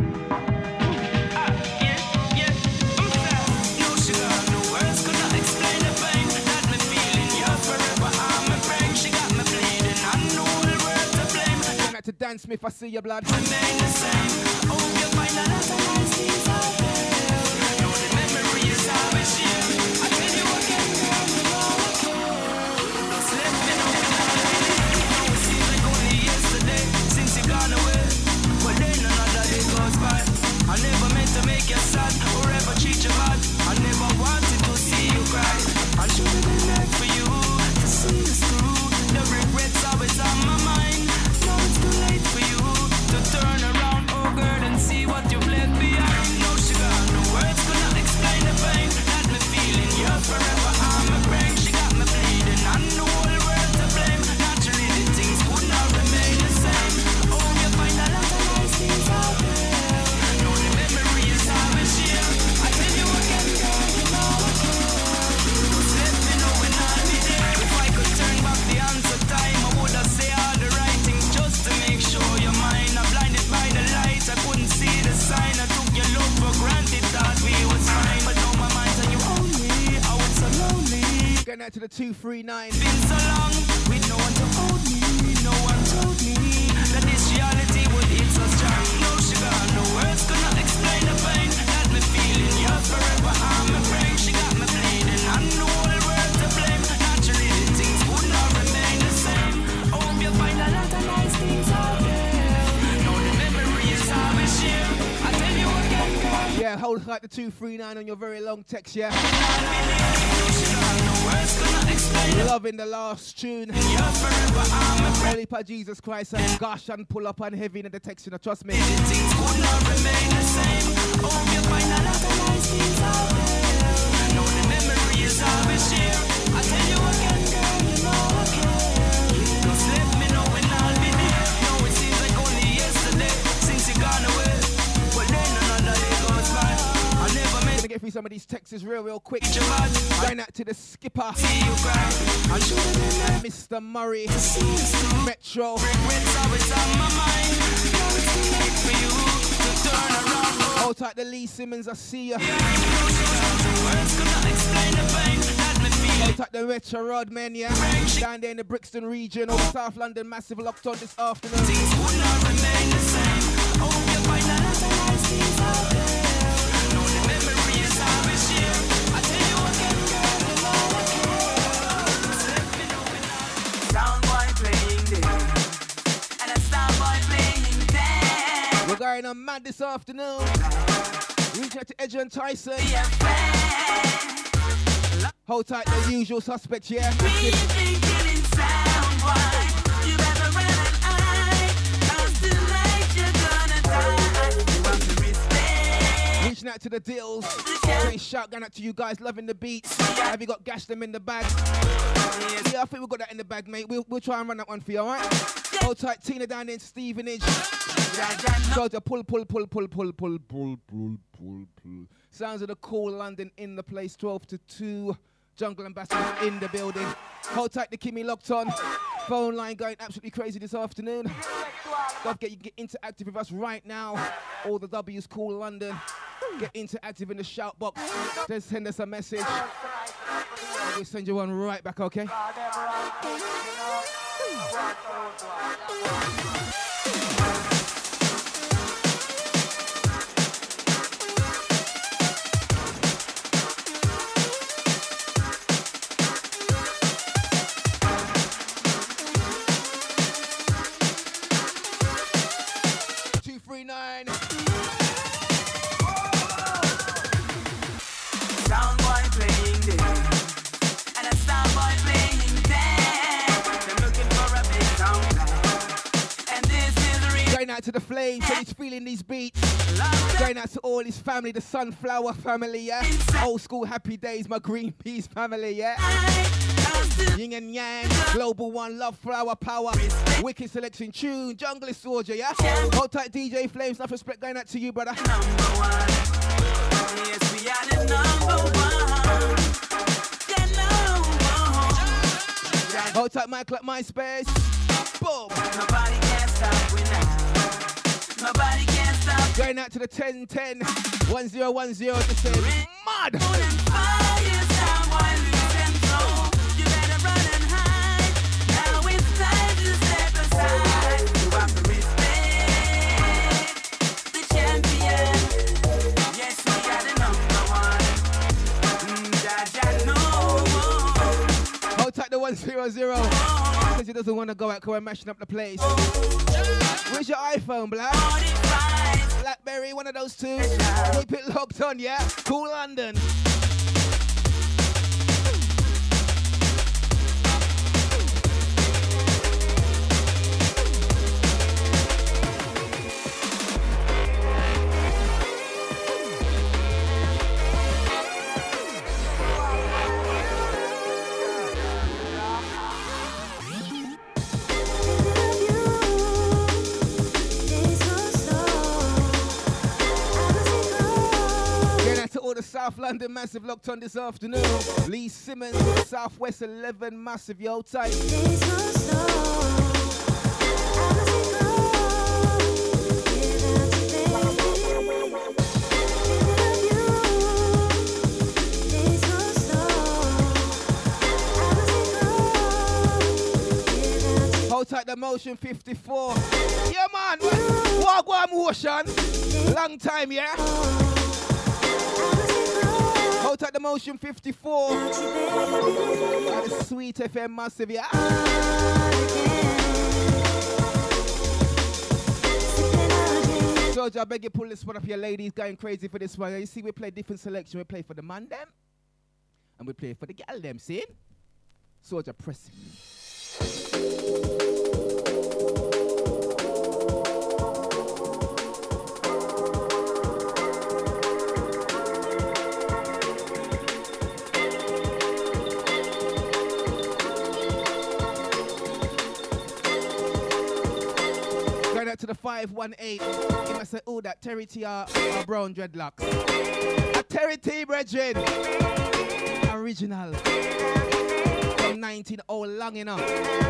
No sugar, no words could not explain the pain that me feeling. You're forever on my brain. She got me bleeding. I know the words to blame. Going out to Dan Smith. I see your blood. Remain the same. Oh, you find out nice things out there. memories I will share. I tell you again, girl, you know I care. Just let me know when I'll be there. Now it seems like only yesterday since you gone away, but then another day goes by. I never meant to make you sad or ever treat you bad. I never wanted to see you cry. I should have been there for you to see us through. The regrets always on my mind. Now it's too late for you to turn around, oh girl, and see what you've left behind. No sugar, no words could not explain the pain that me feeling. You're forever on my brain. She got me bleeding. I know all the world to blame. Naturally, the things would not remain the same. Oh, you find a lot of nice things out there. No, the memories I will share. I tell you again, girl, you know I care. Just let me know when I'll be there. If I could turn back the hands of time, I would have said all the right things just to make sure you're mine. I'm blinded by the light, I couldn't see the sign. I took your love for granted, thought we was fine. But now my mind's on you only. I was so lonely. Going out to the 239. Been so long with no one to hold me. No one told me that this reality would hit so strong. No sugar, no words could not explain the pain that me feeling. You're forever on my brain. She got me bleeding. I know all the world to blame. Naturally, the things would not remain the same. Hope you find a lot of nice things out there. No, the memories I will share. I tell you again, girl. Yeah, hold like the 239 on your very long text, yeah. Loving the last tune. Holy for Jesus Christ, and gosh, and pull up on heavy in the text, you know, trust me. Things would not remain the same. Hope you find a lot of nice things out there. No, the memories I will share. I tell you again, girl, you know I care. Just let me know when I'll be there. No, it seems like only yesterday since you gone away, but then another day goes by. I never meant Gonna get through some of these texts real quick. you bad. Going out to the skipper, See you cry. I should have been there. Mr. Murray, See us through. Metro. Regrets always on my mind. Now it's too late for you to turn around. Hold tight the Lee Simmons, I see ya. Words could not explain the pain that me feel. Hold tight the Retro Rod men, yeah. Down there in the Brixton region, all South London, massive locked on this afternoon. Things would not remain the same. Hope you find a lot of nice things out there. No, the memories I will share. I tell you again, girl, you know I care. Just let me know when I'm sound boy playing there, and a star boy playing there. We're going on mad this afternoon. Reaching out to Edge and Tyson. Hold tight the usual suspects, yeah. Reaching out to the deals. Great shout going out to you guys loving the beats. Have you got gash them in the bag? Yeah, I think we got that in the bag, mate. We'll try and run that one for you, alright? Hold tight, Tina down there in Stevenage. So to pull. Sounds of the cool London in the place, 12 to 2. Jungle Ambassadors in the building. Hold tight the Kimmy locked on. Phone line going absolutely crazy this afternoon. Don't forget you can get interactive with us right now. All the W's cool London. Get interactive in the shout box. Just send us a message. We'll send you one right back, okay? Soundboy playing there, and a starboy playing there. They're looking for a big sound, and this is the real. Going out to the Flames, so he's feeling these beats. Going out to all his family, the Sunflower family, yeah. Old school happy days, my Greenpeace family, yeah. Yin and Yang, Global One, Love, Flower, Power, Wicked Selection, Tune, Jungle Soldier, yeah. Hold tight DJ Flames, enough respect going out to you, brother. Number one. Yes, we are the number one. The number one. Hold tight Michael at MySpace. Boom. Nobody can stop we now. Nobody can stop. Going out to the 1010 1010 to say mad. 100. Because he doesn't want to go out because we're mashing up the place. Where's your iPhone, Black? Blackberry, one of those two. Keep it locked on, yeah? Cool London. All the South London massive locked on this afternoon. Lee Simmons, Southwest 11 massive, yo, tight. Hold tight the Motion 54. Yeah, man. Walk one motion. Long time, yeah. Hold at the Motion 54. The Sweet FM massive, yeah. George, I beg you pull this one up here, ladies. Going crazy for this one. You see, we play different selection. We play for the man them, and we play for the gal them. See? Soldier pressing. To the 518, he must say, oh, that Terry T are brown dreadlocks. A Terry T, brethren. Original. From 19, oh, long enough.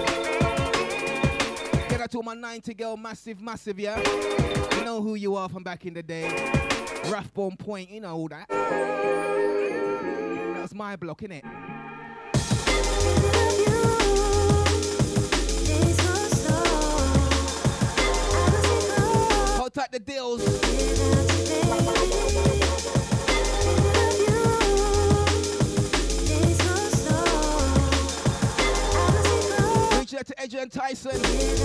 Get out to my 90 girl, massive, yeah? You know who you are from back in the day. Rathbone Point, you know that. That's my block, innit? Hold tight the deals. Reach out to Adrian Tyson.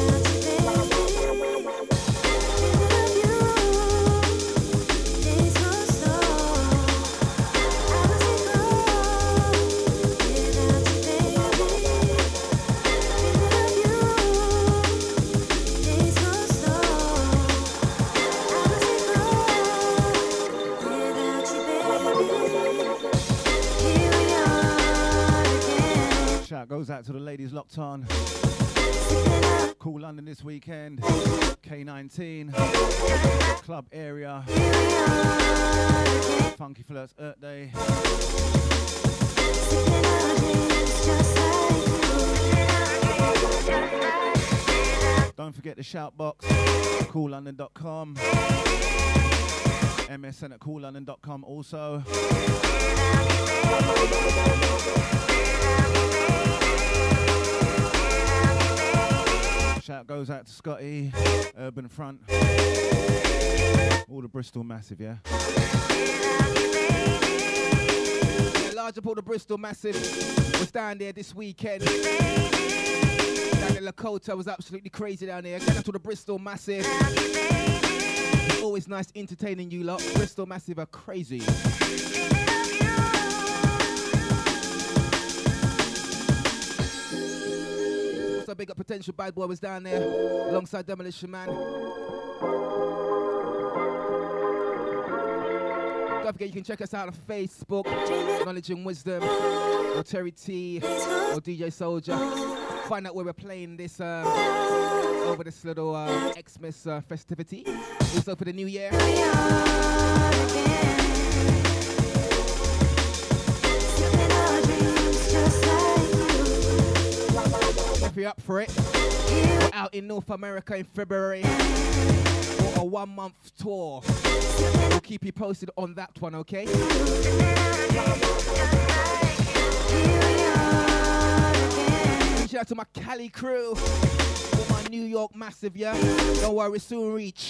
Shout goes out to the ladies locked on. Cool London this weekend. K19. Club area. Funky Flirts Earth Day. Don't forget the shout box. CoolLondon.com. MSN at CoolLondon.com also. Shout goes out to Scotty, Urban Front, all the Bristol massive, yeah? Large up all the Bristol massive was down there this weekend. Down in Lakota was absolutely crazy down there. Get up to the Bristol massive. It's always nice entertaining you lot. Bristol massive are crazy. So big up Potential Bad Boy was down there alongside Demolition Man. Don't forget you can check us out on Facebook, Knowledge and Wisdom, or Terry T, or DJ Soldier. Find out where we're playing this over this little Xmas festivity. Also for the new year. If you're up for it, we're out in North America in February for a 1-month tour. We'll keep you posted on that one, okay? Shout out to my Cali crew, all my New York massive, yeah? Don't worry, soon reach.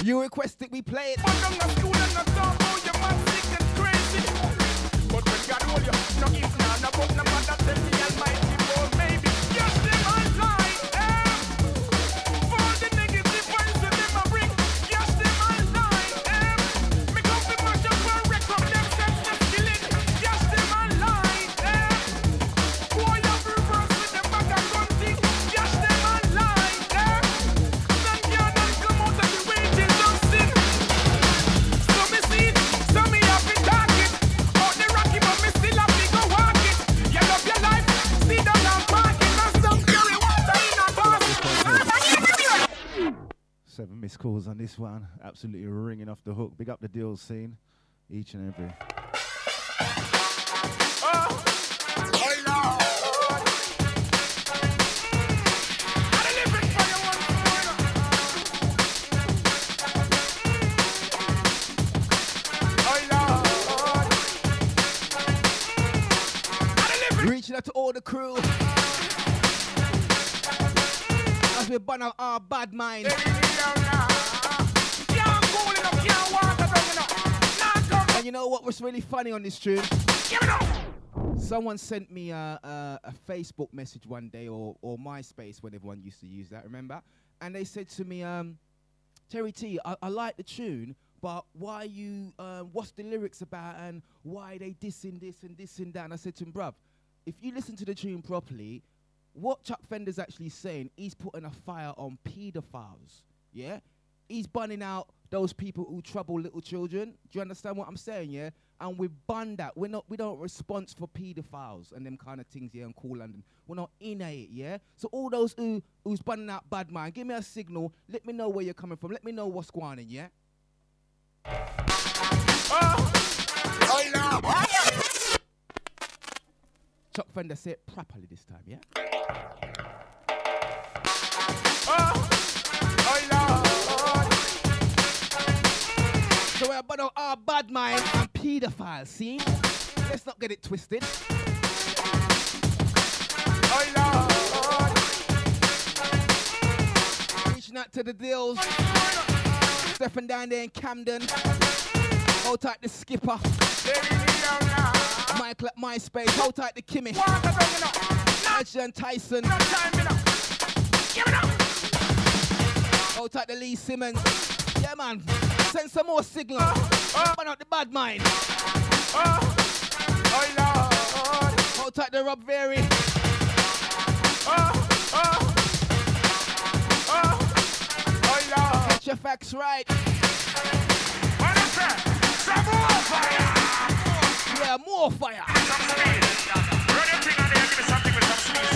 You request it, we play it. But when God hold you, no if not, no but no matter, tell the Almighty, oh maybe, yes, them online, for the negative vibes that them a bring, yes, them online, me come to push up for record, them sense the skilling, yes, them online, boy, you reverse with them back and hunting, yes, them online, then you don't come out of the wages of sin, so me see, so me have been talking, out the rocky, but me still have to go walk it, you love your life, see down and park it, and some carry water in a bus. 7 missed calls on this one. Absolutely ringing off the hook. Big up the deal scene. Each and every. Reaching out to all the crew. As we burn out our bad mind. And you know what was really funny on this tune? Someone sent me a Facebook message one day, or MySpace, when everyone used to use that, remember? And they said to me, Terry T, I like the tune, but why you, what's the lyrics about, and why they dissing this and this and that? And I said to him, bruv, if you listen to the tune properly, what Chuck Fender's actually saying, he's putting a fire on paedophiles, yeah? He's bunning out those people who trouble little children. Do you understand what I'm saying, yeah? And we bun that. We don't respond for paedophiles and them kind of things, yeah, and Cool London. We're not in it, yeah? So all those who's bunning out bad mind, give me a signal. Let me know where you're coming from. Let me know what's going on, yeah? Chuck Fender said it properly this time, yeah? So we're about our bad mind and paedophiles, see? Let's not get it twisted. Reaching out to the deals. Stephen down there in Camden. Hold tight the skipper. Michael at MySpace. Hold tight the Kimmy. Edge and Tyson. Hold tight the Lee Simmons. Yeah, man. Send some more signal. Burn out the bad mind. Hold tight the Rob Very. Get your facts right. Some more fire. Yeah, more fire. Run your thing on there, give me something with some speed.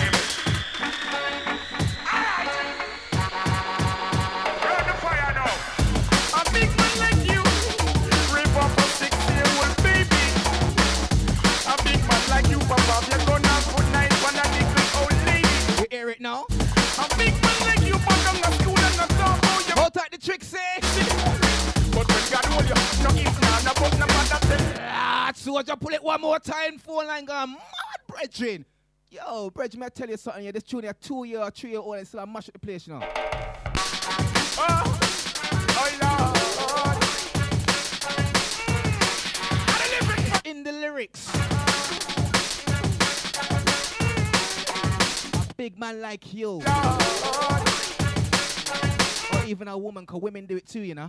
Run the fire now. A big man like you, rip up a 6-year-old baby. A big man like you, Papa, you're gonna put knife on a little old lady. You hear it now? A big man like you, but I'm not school and not talk about you. Hold tight the Trixie. But when God hold you, no if not, no but no matter. So I just pull it one more time. Phone line gone mad, brethren. Yo, brethren, may I tell you something? Yeah, this tune here 2-year or 3-year-old and still I mash up the place, you know. In the lyrics. A big man like you. Or even a woman, because women do it too, you know.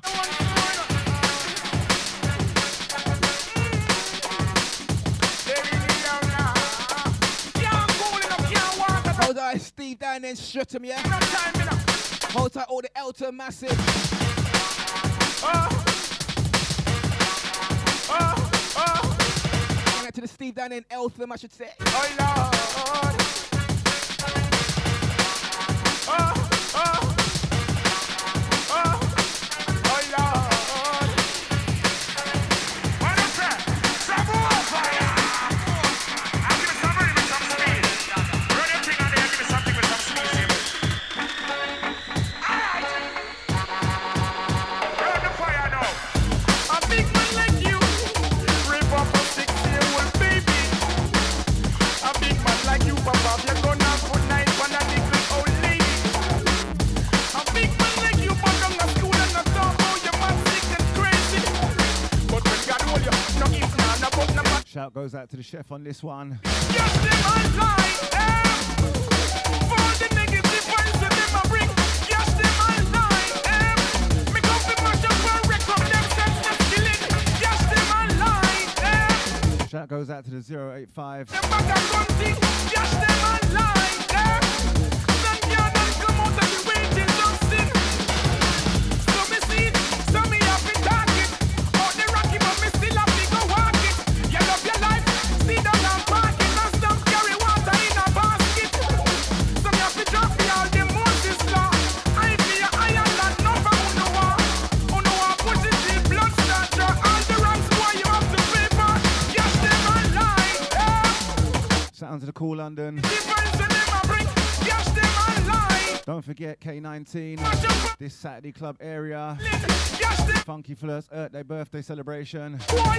Hold on, Steve down there and strut him, yeah? Hold tight all the Elton Massive. Going out to the Steve down there in Eltham, I should say. Shout goes out to the chef on this one. Shout goes out to the 085. Sounds of the Cool London. Don't forget K19 this Saturday club area. Funky Flirt's Earth Day birthday celebration.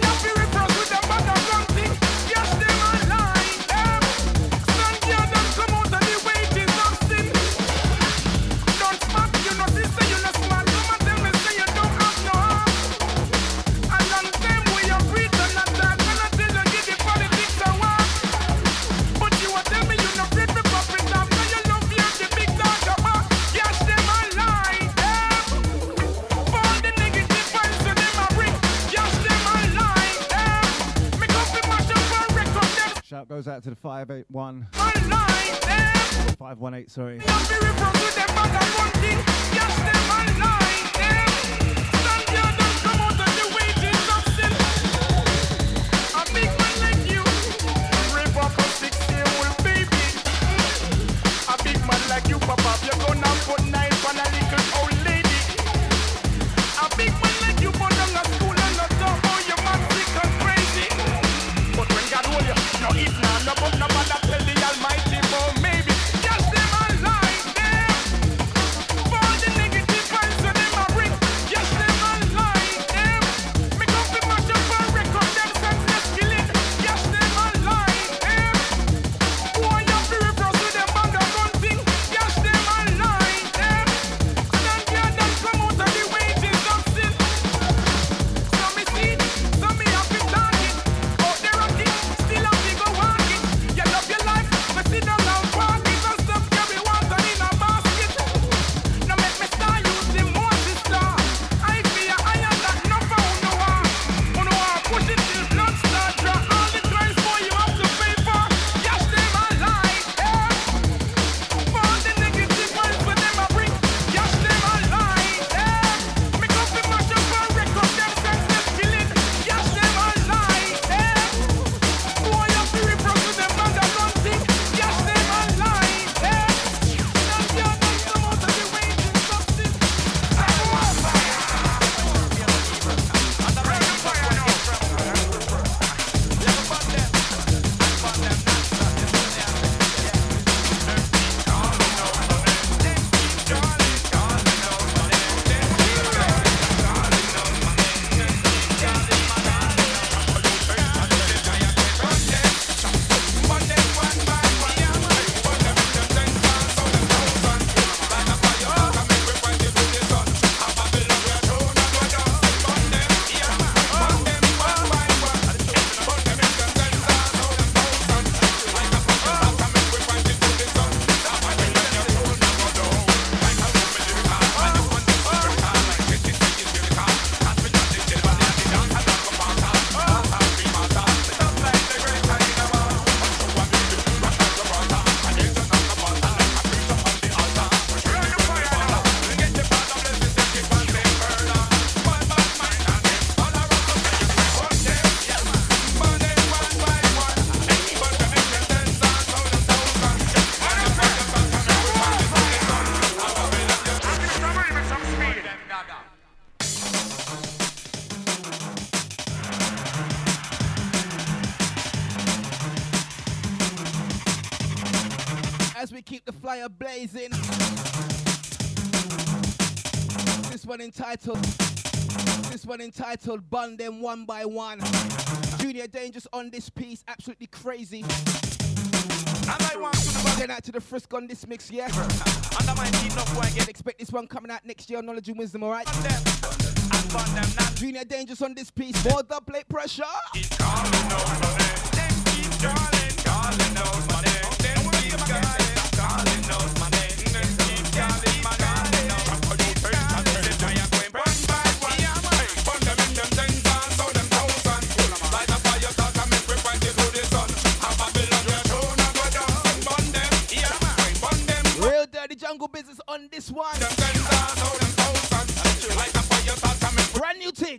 Shout goes out to the 581. 518, sorry. As we keep the flyer blazing. This one entitled Bun Them One by One. Junior Dangerous on this piece, absolutely crazy. Getting out to the Frisk on this mix, yeah? Under my team, no boy get Expect this one coming out next year on Knowledge and Wisdom, alright? Junior Dangerous on this piece. More the plate pressure. keep calling out my name. Them keep calling out my name. Them keep calling out my name. Them keep calling my name. Real dirty jungle business on this one. Brand new thing.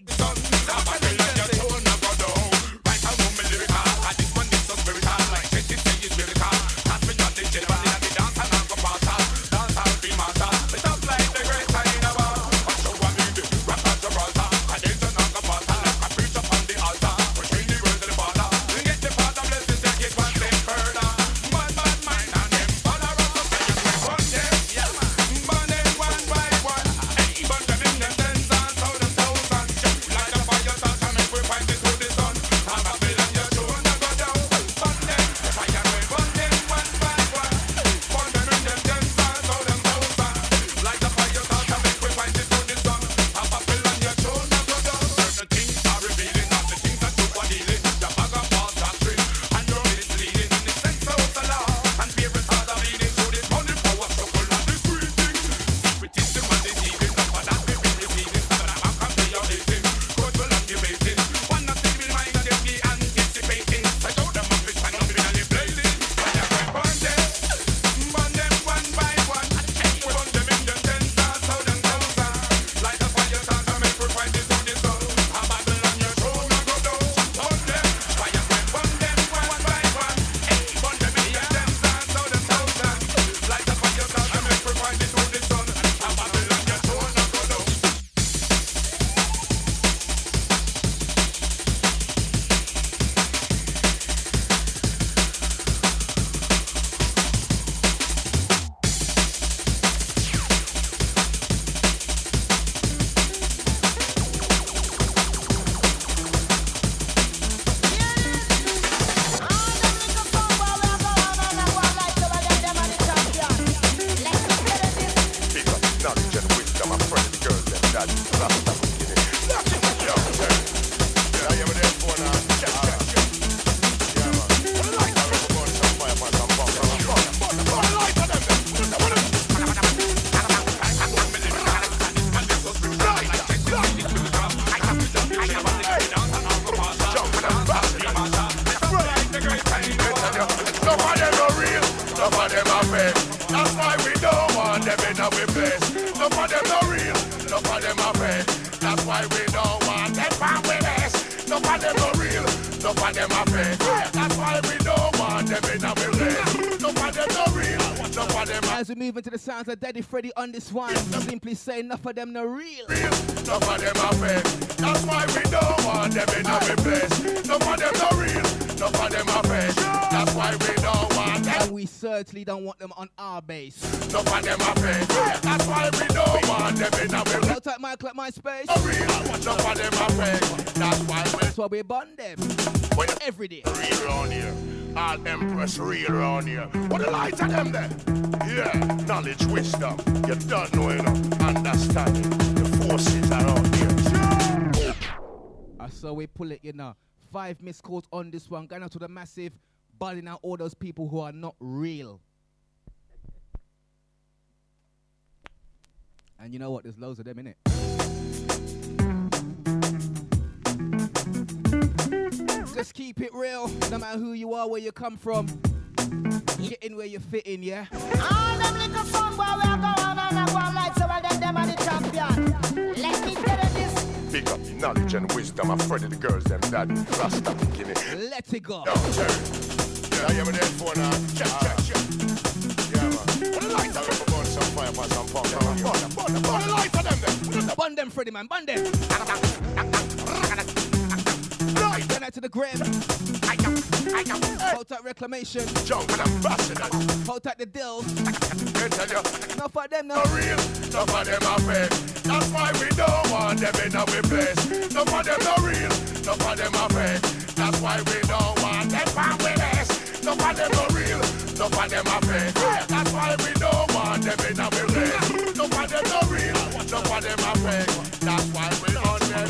As we move into the sounds of Daddy Freddy on this one, simply say enough of them no real. Enough of them are fake. That's why we don't want them in our place. Enough of them no real. Enough of them are fake. That's why we don't want them. And we certainly don't want them on our base. Enough of them are fake. That's why we don't want them in our place. Don't type Michael at MySpace. No real. Enough of them are fake. That's why we bond them. Every day. Real round here. All Empress real round here. What the lights of them there? Yeah, knowledge, wisdom. You don't know enough. Understanding. The forces are out here. So we pull it, you know. 5 missed calls on this one. Going out to the massive, balling out all those people who are not real. And you know what? There's loads of them, innit? Just keep it real, no matter who you are, where you come from. Get in where you fit in, yeah? All them little song where we are going and I go like so well them are the champion. Let me tell you this. Pick up the knowledge and wisdom. I'm afraid of the girls, them daddy. Rasta, give it. Let it go. Yo, Terry. Yeah, you have a phone now. Check. Yeah, man. Put the light on them for burn some fire for some punk. Burn the light on them then. Burn them, Freddy, man. Burn them. Turn out to the gram. Hold tight reclamation. Jungle ambassador. Hold tight the deal. I tell you. Enough of them, no real. Enough of them are fake. That's why we don't want them in our place. Enough of them are real. Enough of them are fake. That's why we don't want them from with us. Enough of them are real. Enough no for them a fake. That's why we don't want them in our place. No for them no real, no for them a fake. That's why we want them.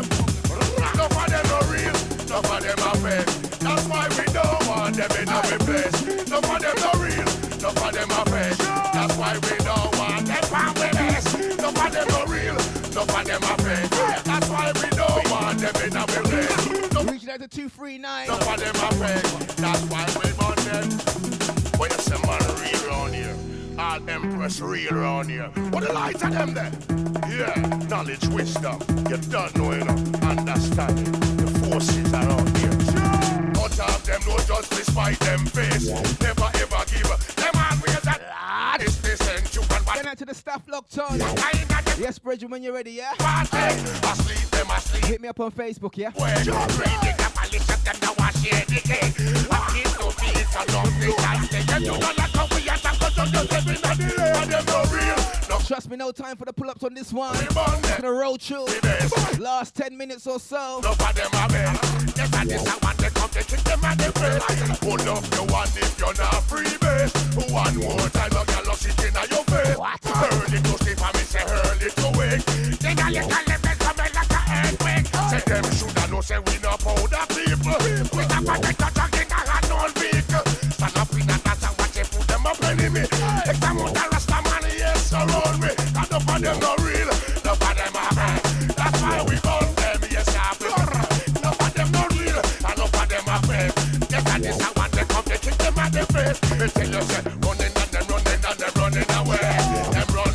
No for them no real, no for them a fake. That's why we don't want them in our place. No for them no real, no for them a fake. That's why we don't want them from with us. No for them no real, no for them a fake. That's why we don't want them in our place. Reaching out to 239. No for them a fake. That's why we want them. When you say man real round here, all Empress real round here. What the lights are them there? Yeah, knowledge, wisdom. You don't know enough, understanding. The forces around here. Out of them, no just despite them face. Never ever give them always that. It's this and you can Get out to the staff locked on. Yes, Bridget, when you're ready, yeah? Asleep, them asleep. Hit me up on Facebook, yeah? When you're reading the police, them now wash share the cake. I keep to be so long, they can't stay. You don't like how we attack, but you just every night. And them no real. Trust me, no time for the pull-ups on this one. Gonna roll through. Last 10 minutes or so. No for them a bed. Yes, and this I want to come to kick them at the face. Pull up the one if you're not free base. One more time, you can lost it in your face. What? Early to sleep, and me say early to wake. They got little lemons coming like an earthquake. Say them shoulda know, say we no powder people. We not for the touch again, I had no vehicle. Stand up in a dance and watch it, put them up enemy. If them out the rasta man, yes, around me. And no for them no real, no for them a bad. That's why we burn them, yes, I feel. No for them no real, and no for them a fake. Yes, and this I want to come to kick them at the face. They tell you, say, running and them running and them running away. Them running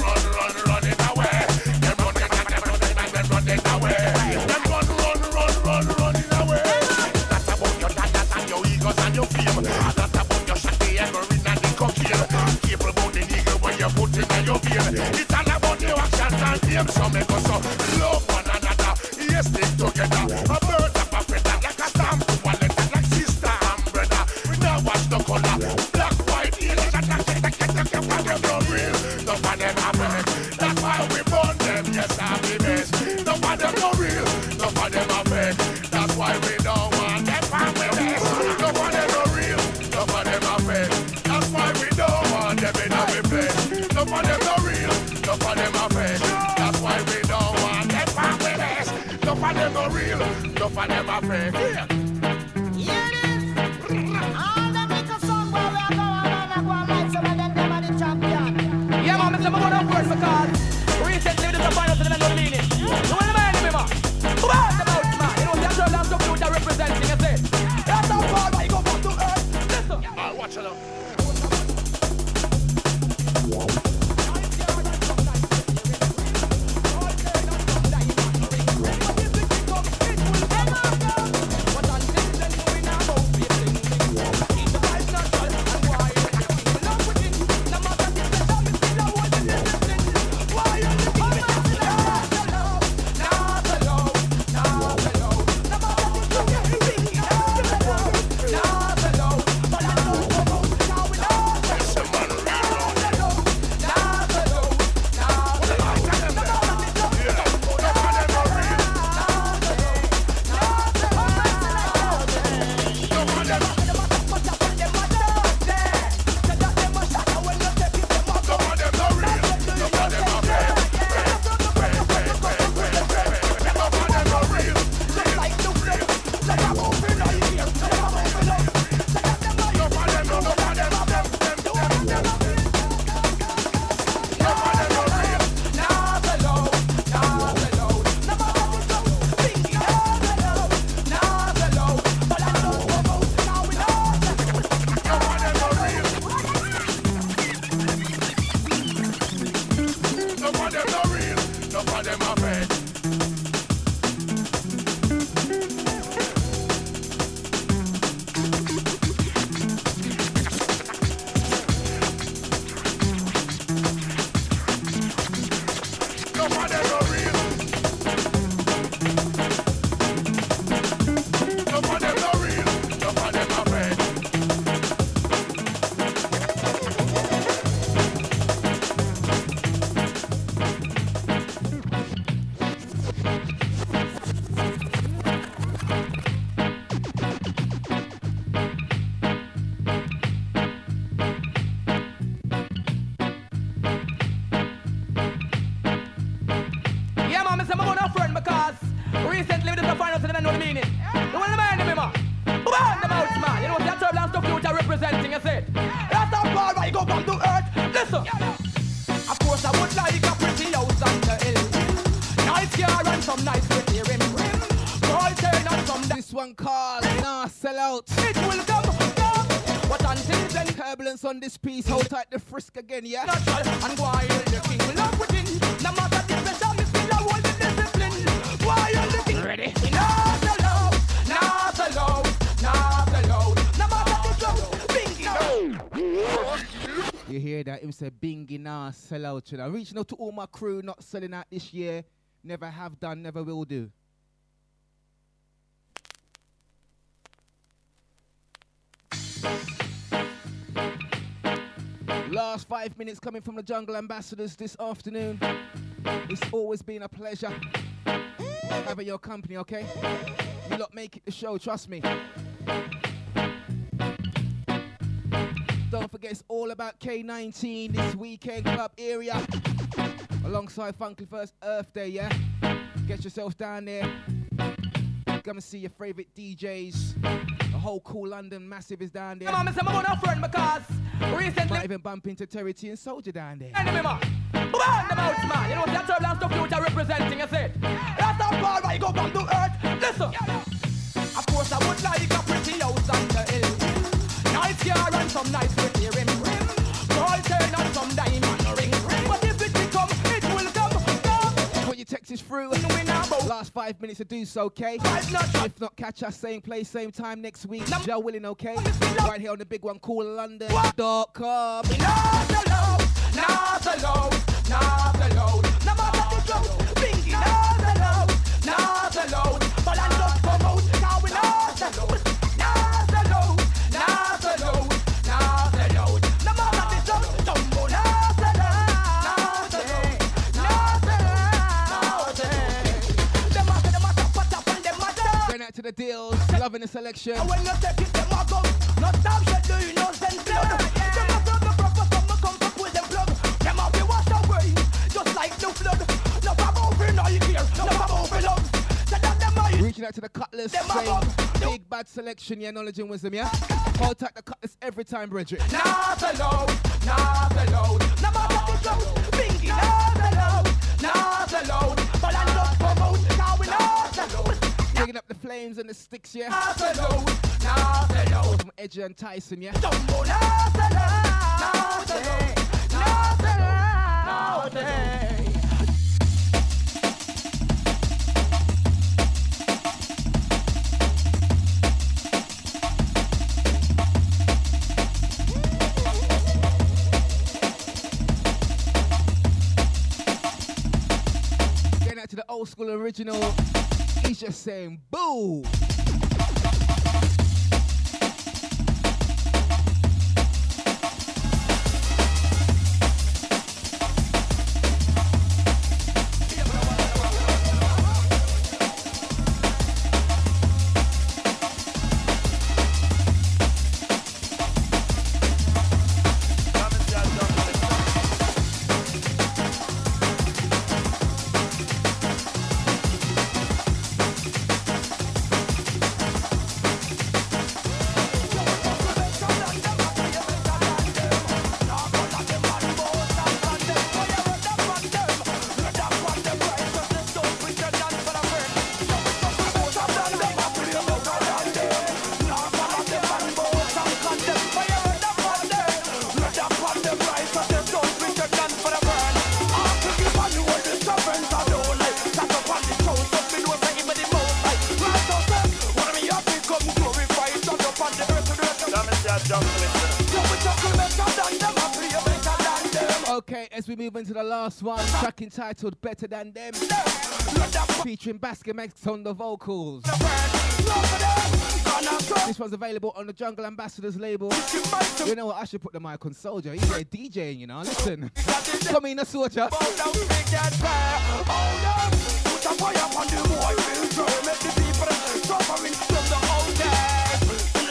away. Them running and them running away. Them running away. That's about your daggers and your egos and your fame. That's about your shotty heroin and the cocaine. Keep about the nigga when you put in your vein. It's all about the actions and names. So make us so love one another. Yes, stick together. A bird of a feather like a stamp. One letter like sister and brother. We now watch the color. Black, white, yellow, and black. Them no real. No for them a fake. That's why we burn them. Yes, I'm the best. No for them no real. No for them a fake. That's why we don't want them from with us. No for them no real. No for them a fake. That's why we don't want them in our place. No for them no real. No for them a fake. That's why we don't want them from with us. No for them no real. No for them a fake. Yeah, man, I'm going to work because recently this is a final to the mental meaning. You want to mind me, man? Who are the mouth, man? You know, the actual last of you that representing, you see? That's how far, but you go back to earth. Listen. Watch it up. What a about a friend because recently we just find out that I know the meaning. You want to mind me, man? Burn them out, man. You know, that turbulence of future representing, I said. That's how far I go come to earth. Listen. Of course, I would like a pretty house on the hill. Nice car and some nice pretty rim. Girl turn on some. This one called Nah Sell Out. It will come. But until then, turbulence on this piece. Hold tight the frisk again, yeah? Natural and wild, the king will love within. No matter the pressure, me still I hold the discipline. Wild, the king. Ready? Nah sell out. Nah sell out. Nah sell out. No matter the drum. Bingy. You hear that? Him say bingy nah sell out. You know? Reaching out to all my crew not selling out this year. Never have done, never will do. Last 5 minutes coming from the Jungle Ambassadors this afternoon. It's always been a pleasure having your company, okay? You lot make it the show, trust me. Don't forget, it's all about K19 this weekend, club area. Alongside Funky First Earth Day, yeah? Get yourself down there. Come and see your favourite DJs. The whole Cool London Massive is down there. I'm a friend because recently might even bump into Terry T and Soldier down there. Enemy, man. Burn them out, man. You know, that turbulence of future representing, I said. That's how far I go come to earth. Listen. Of course, I would like a pretty house on the hill. Nice car and some nice pretty rim. Girl turn on some diamond ring. But if it come, it will come. Put your texts through. Last 5 minutes to do so, okay? If not, catch us same place, same time next week. Joe willing, okay? Right here on the big one, CoolLondon.com. Not alone, not alone, not alone. No matter the drum, bingy, not alone, not alone. But I just promote, now we not alone, not alone, not alone, not alone. No matter the drum, jumbo, not alone, not alone, not alone. Going out to the deals, loving the selection. And when you take it, them a go. No stop, shit, do you know sense? Them a serve the purpose, some a come to pull them plug. Them a be washed away, just like the flood. No problem over no here, no problem over love. So that them a reaching out to the Cutlass, saying big bad selection, yeah, knowledge and wisdom, yeah? Hold tight the Cutlass every time, Bridget. Not alone, not alone. No matter the drum, bingy, not alone, not alone. But I just promote, now we not alone. Bringing up the flames and the sticks, yeah? Not alone, not alone. From Edger and Tyson, yeah? Jumbo, not alone, not alone, not alone, not alone. Getting out to the old school original. He's just saying, boo! Okay, as we move into the last one, track entitled Better Than Them, featuring Basket Max on the vocals. This one's available on the Jungle Ambassadors label. You know what, I should put the mic on Soldier. He's a DJing, you know, listen. Come in, a soldier.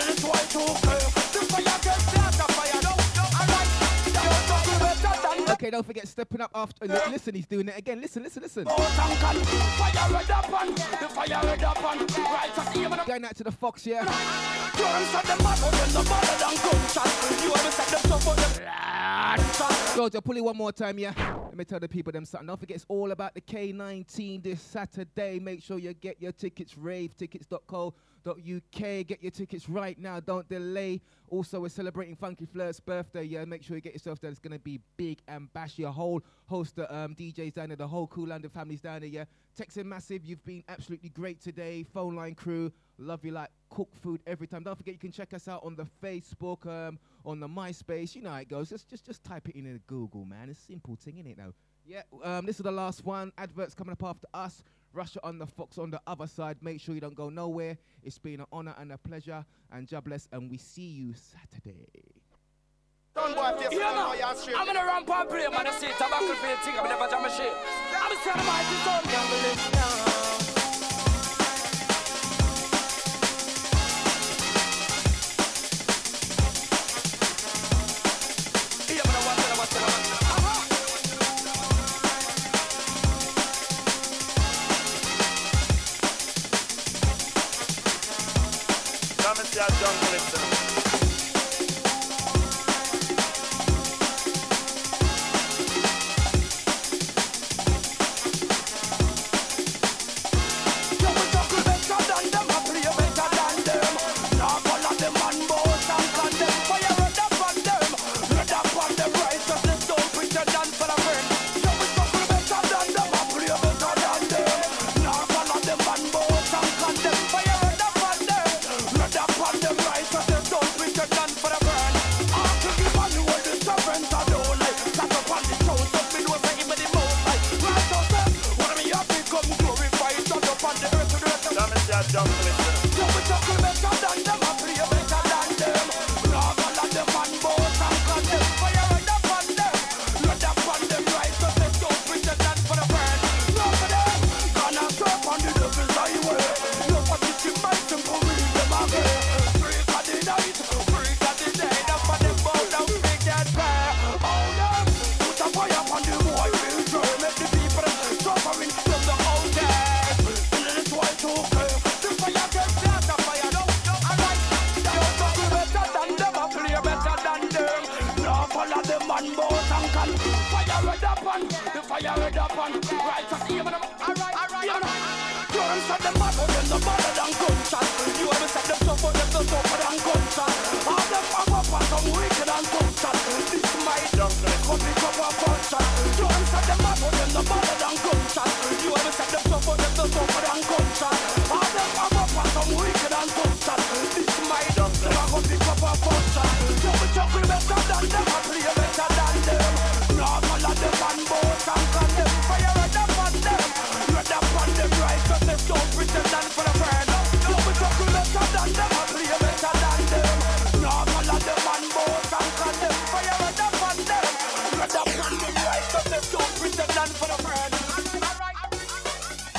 Okay, don't forget stepping up after. Look, listen, he's doing it again. Listen. Going out to the Fox, yeah. Soldier, pull it one more time, yeah. Let me tell the people them something. Don't forget, it's all about the K19 this Saturday. Make sure you get your tickets, ravetickets.co.uk. Get your tickets right now. Don't delay. Also, we're celebrating Funky Flirt's birthday, yeah. Make sure you get yourself there. It's going to be big and bashy. A whole host of DJs down there, the whole Cool London family's down there, yeah. Texting Massive, you've been absolutely great today. Phone line crew, love you like cook food every time. Don't forget, you can check us out on the Facebook, on the MySpace. You know how it goes. Just type it in the Google, man. It's a simple thing, innit, though? Yeah, this is the last one. Adverts coming up after us. Russia on the Fox on the other side. Make sure you don't go nowhere. It's been an honor and a pleasure. And God bless. And we see you Saturday. I'm gonna ramp up play, man. I see tobacco field thing. I'm never jam a shit. I'm standing by the sun, young fire red up on right, so see them, alright, turn set them up, then the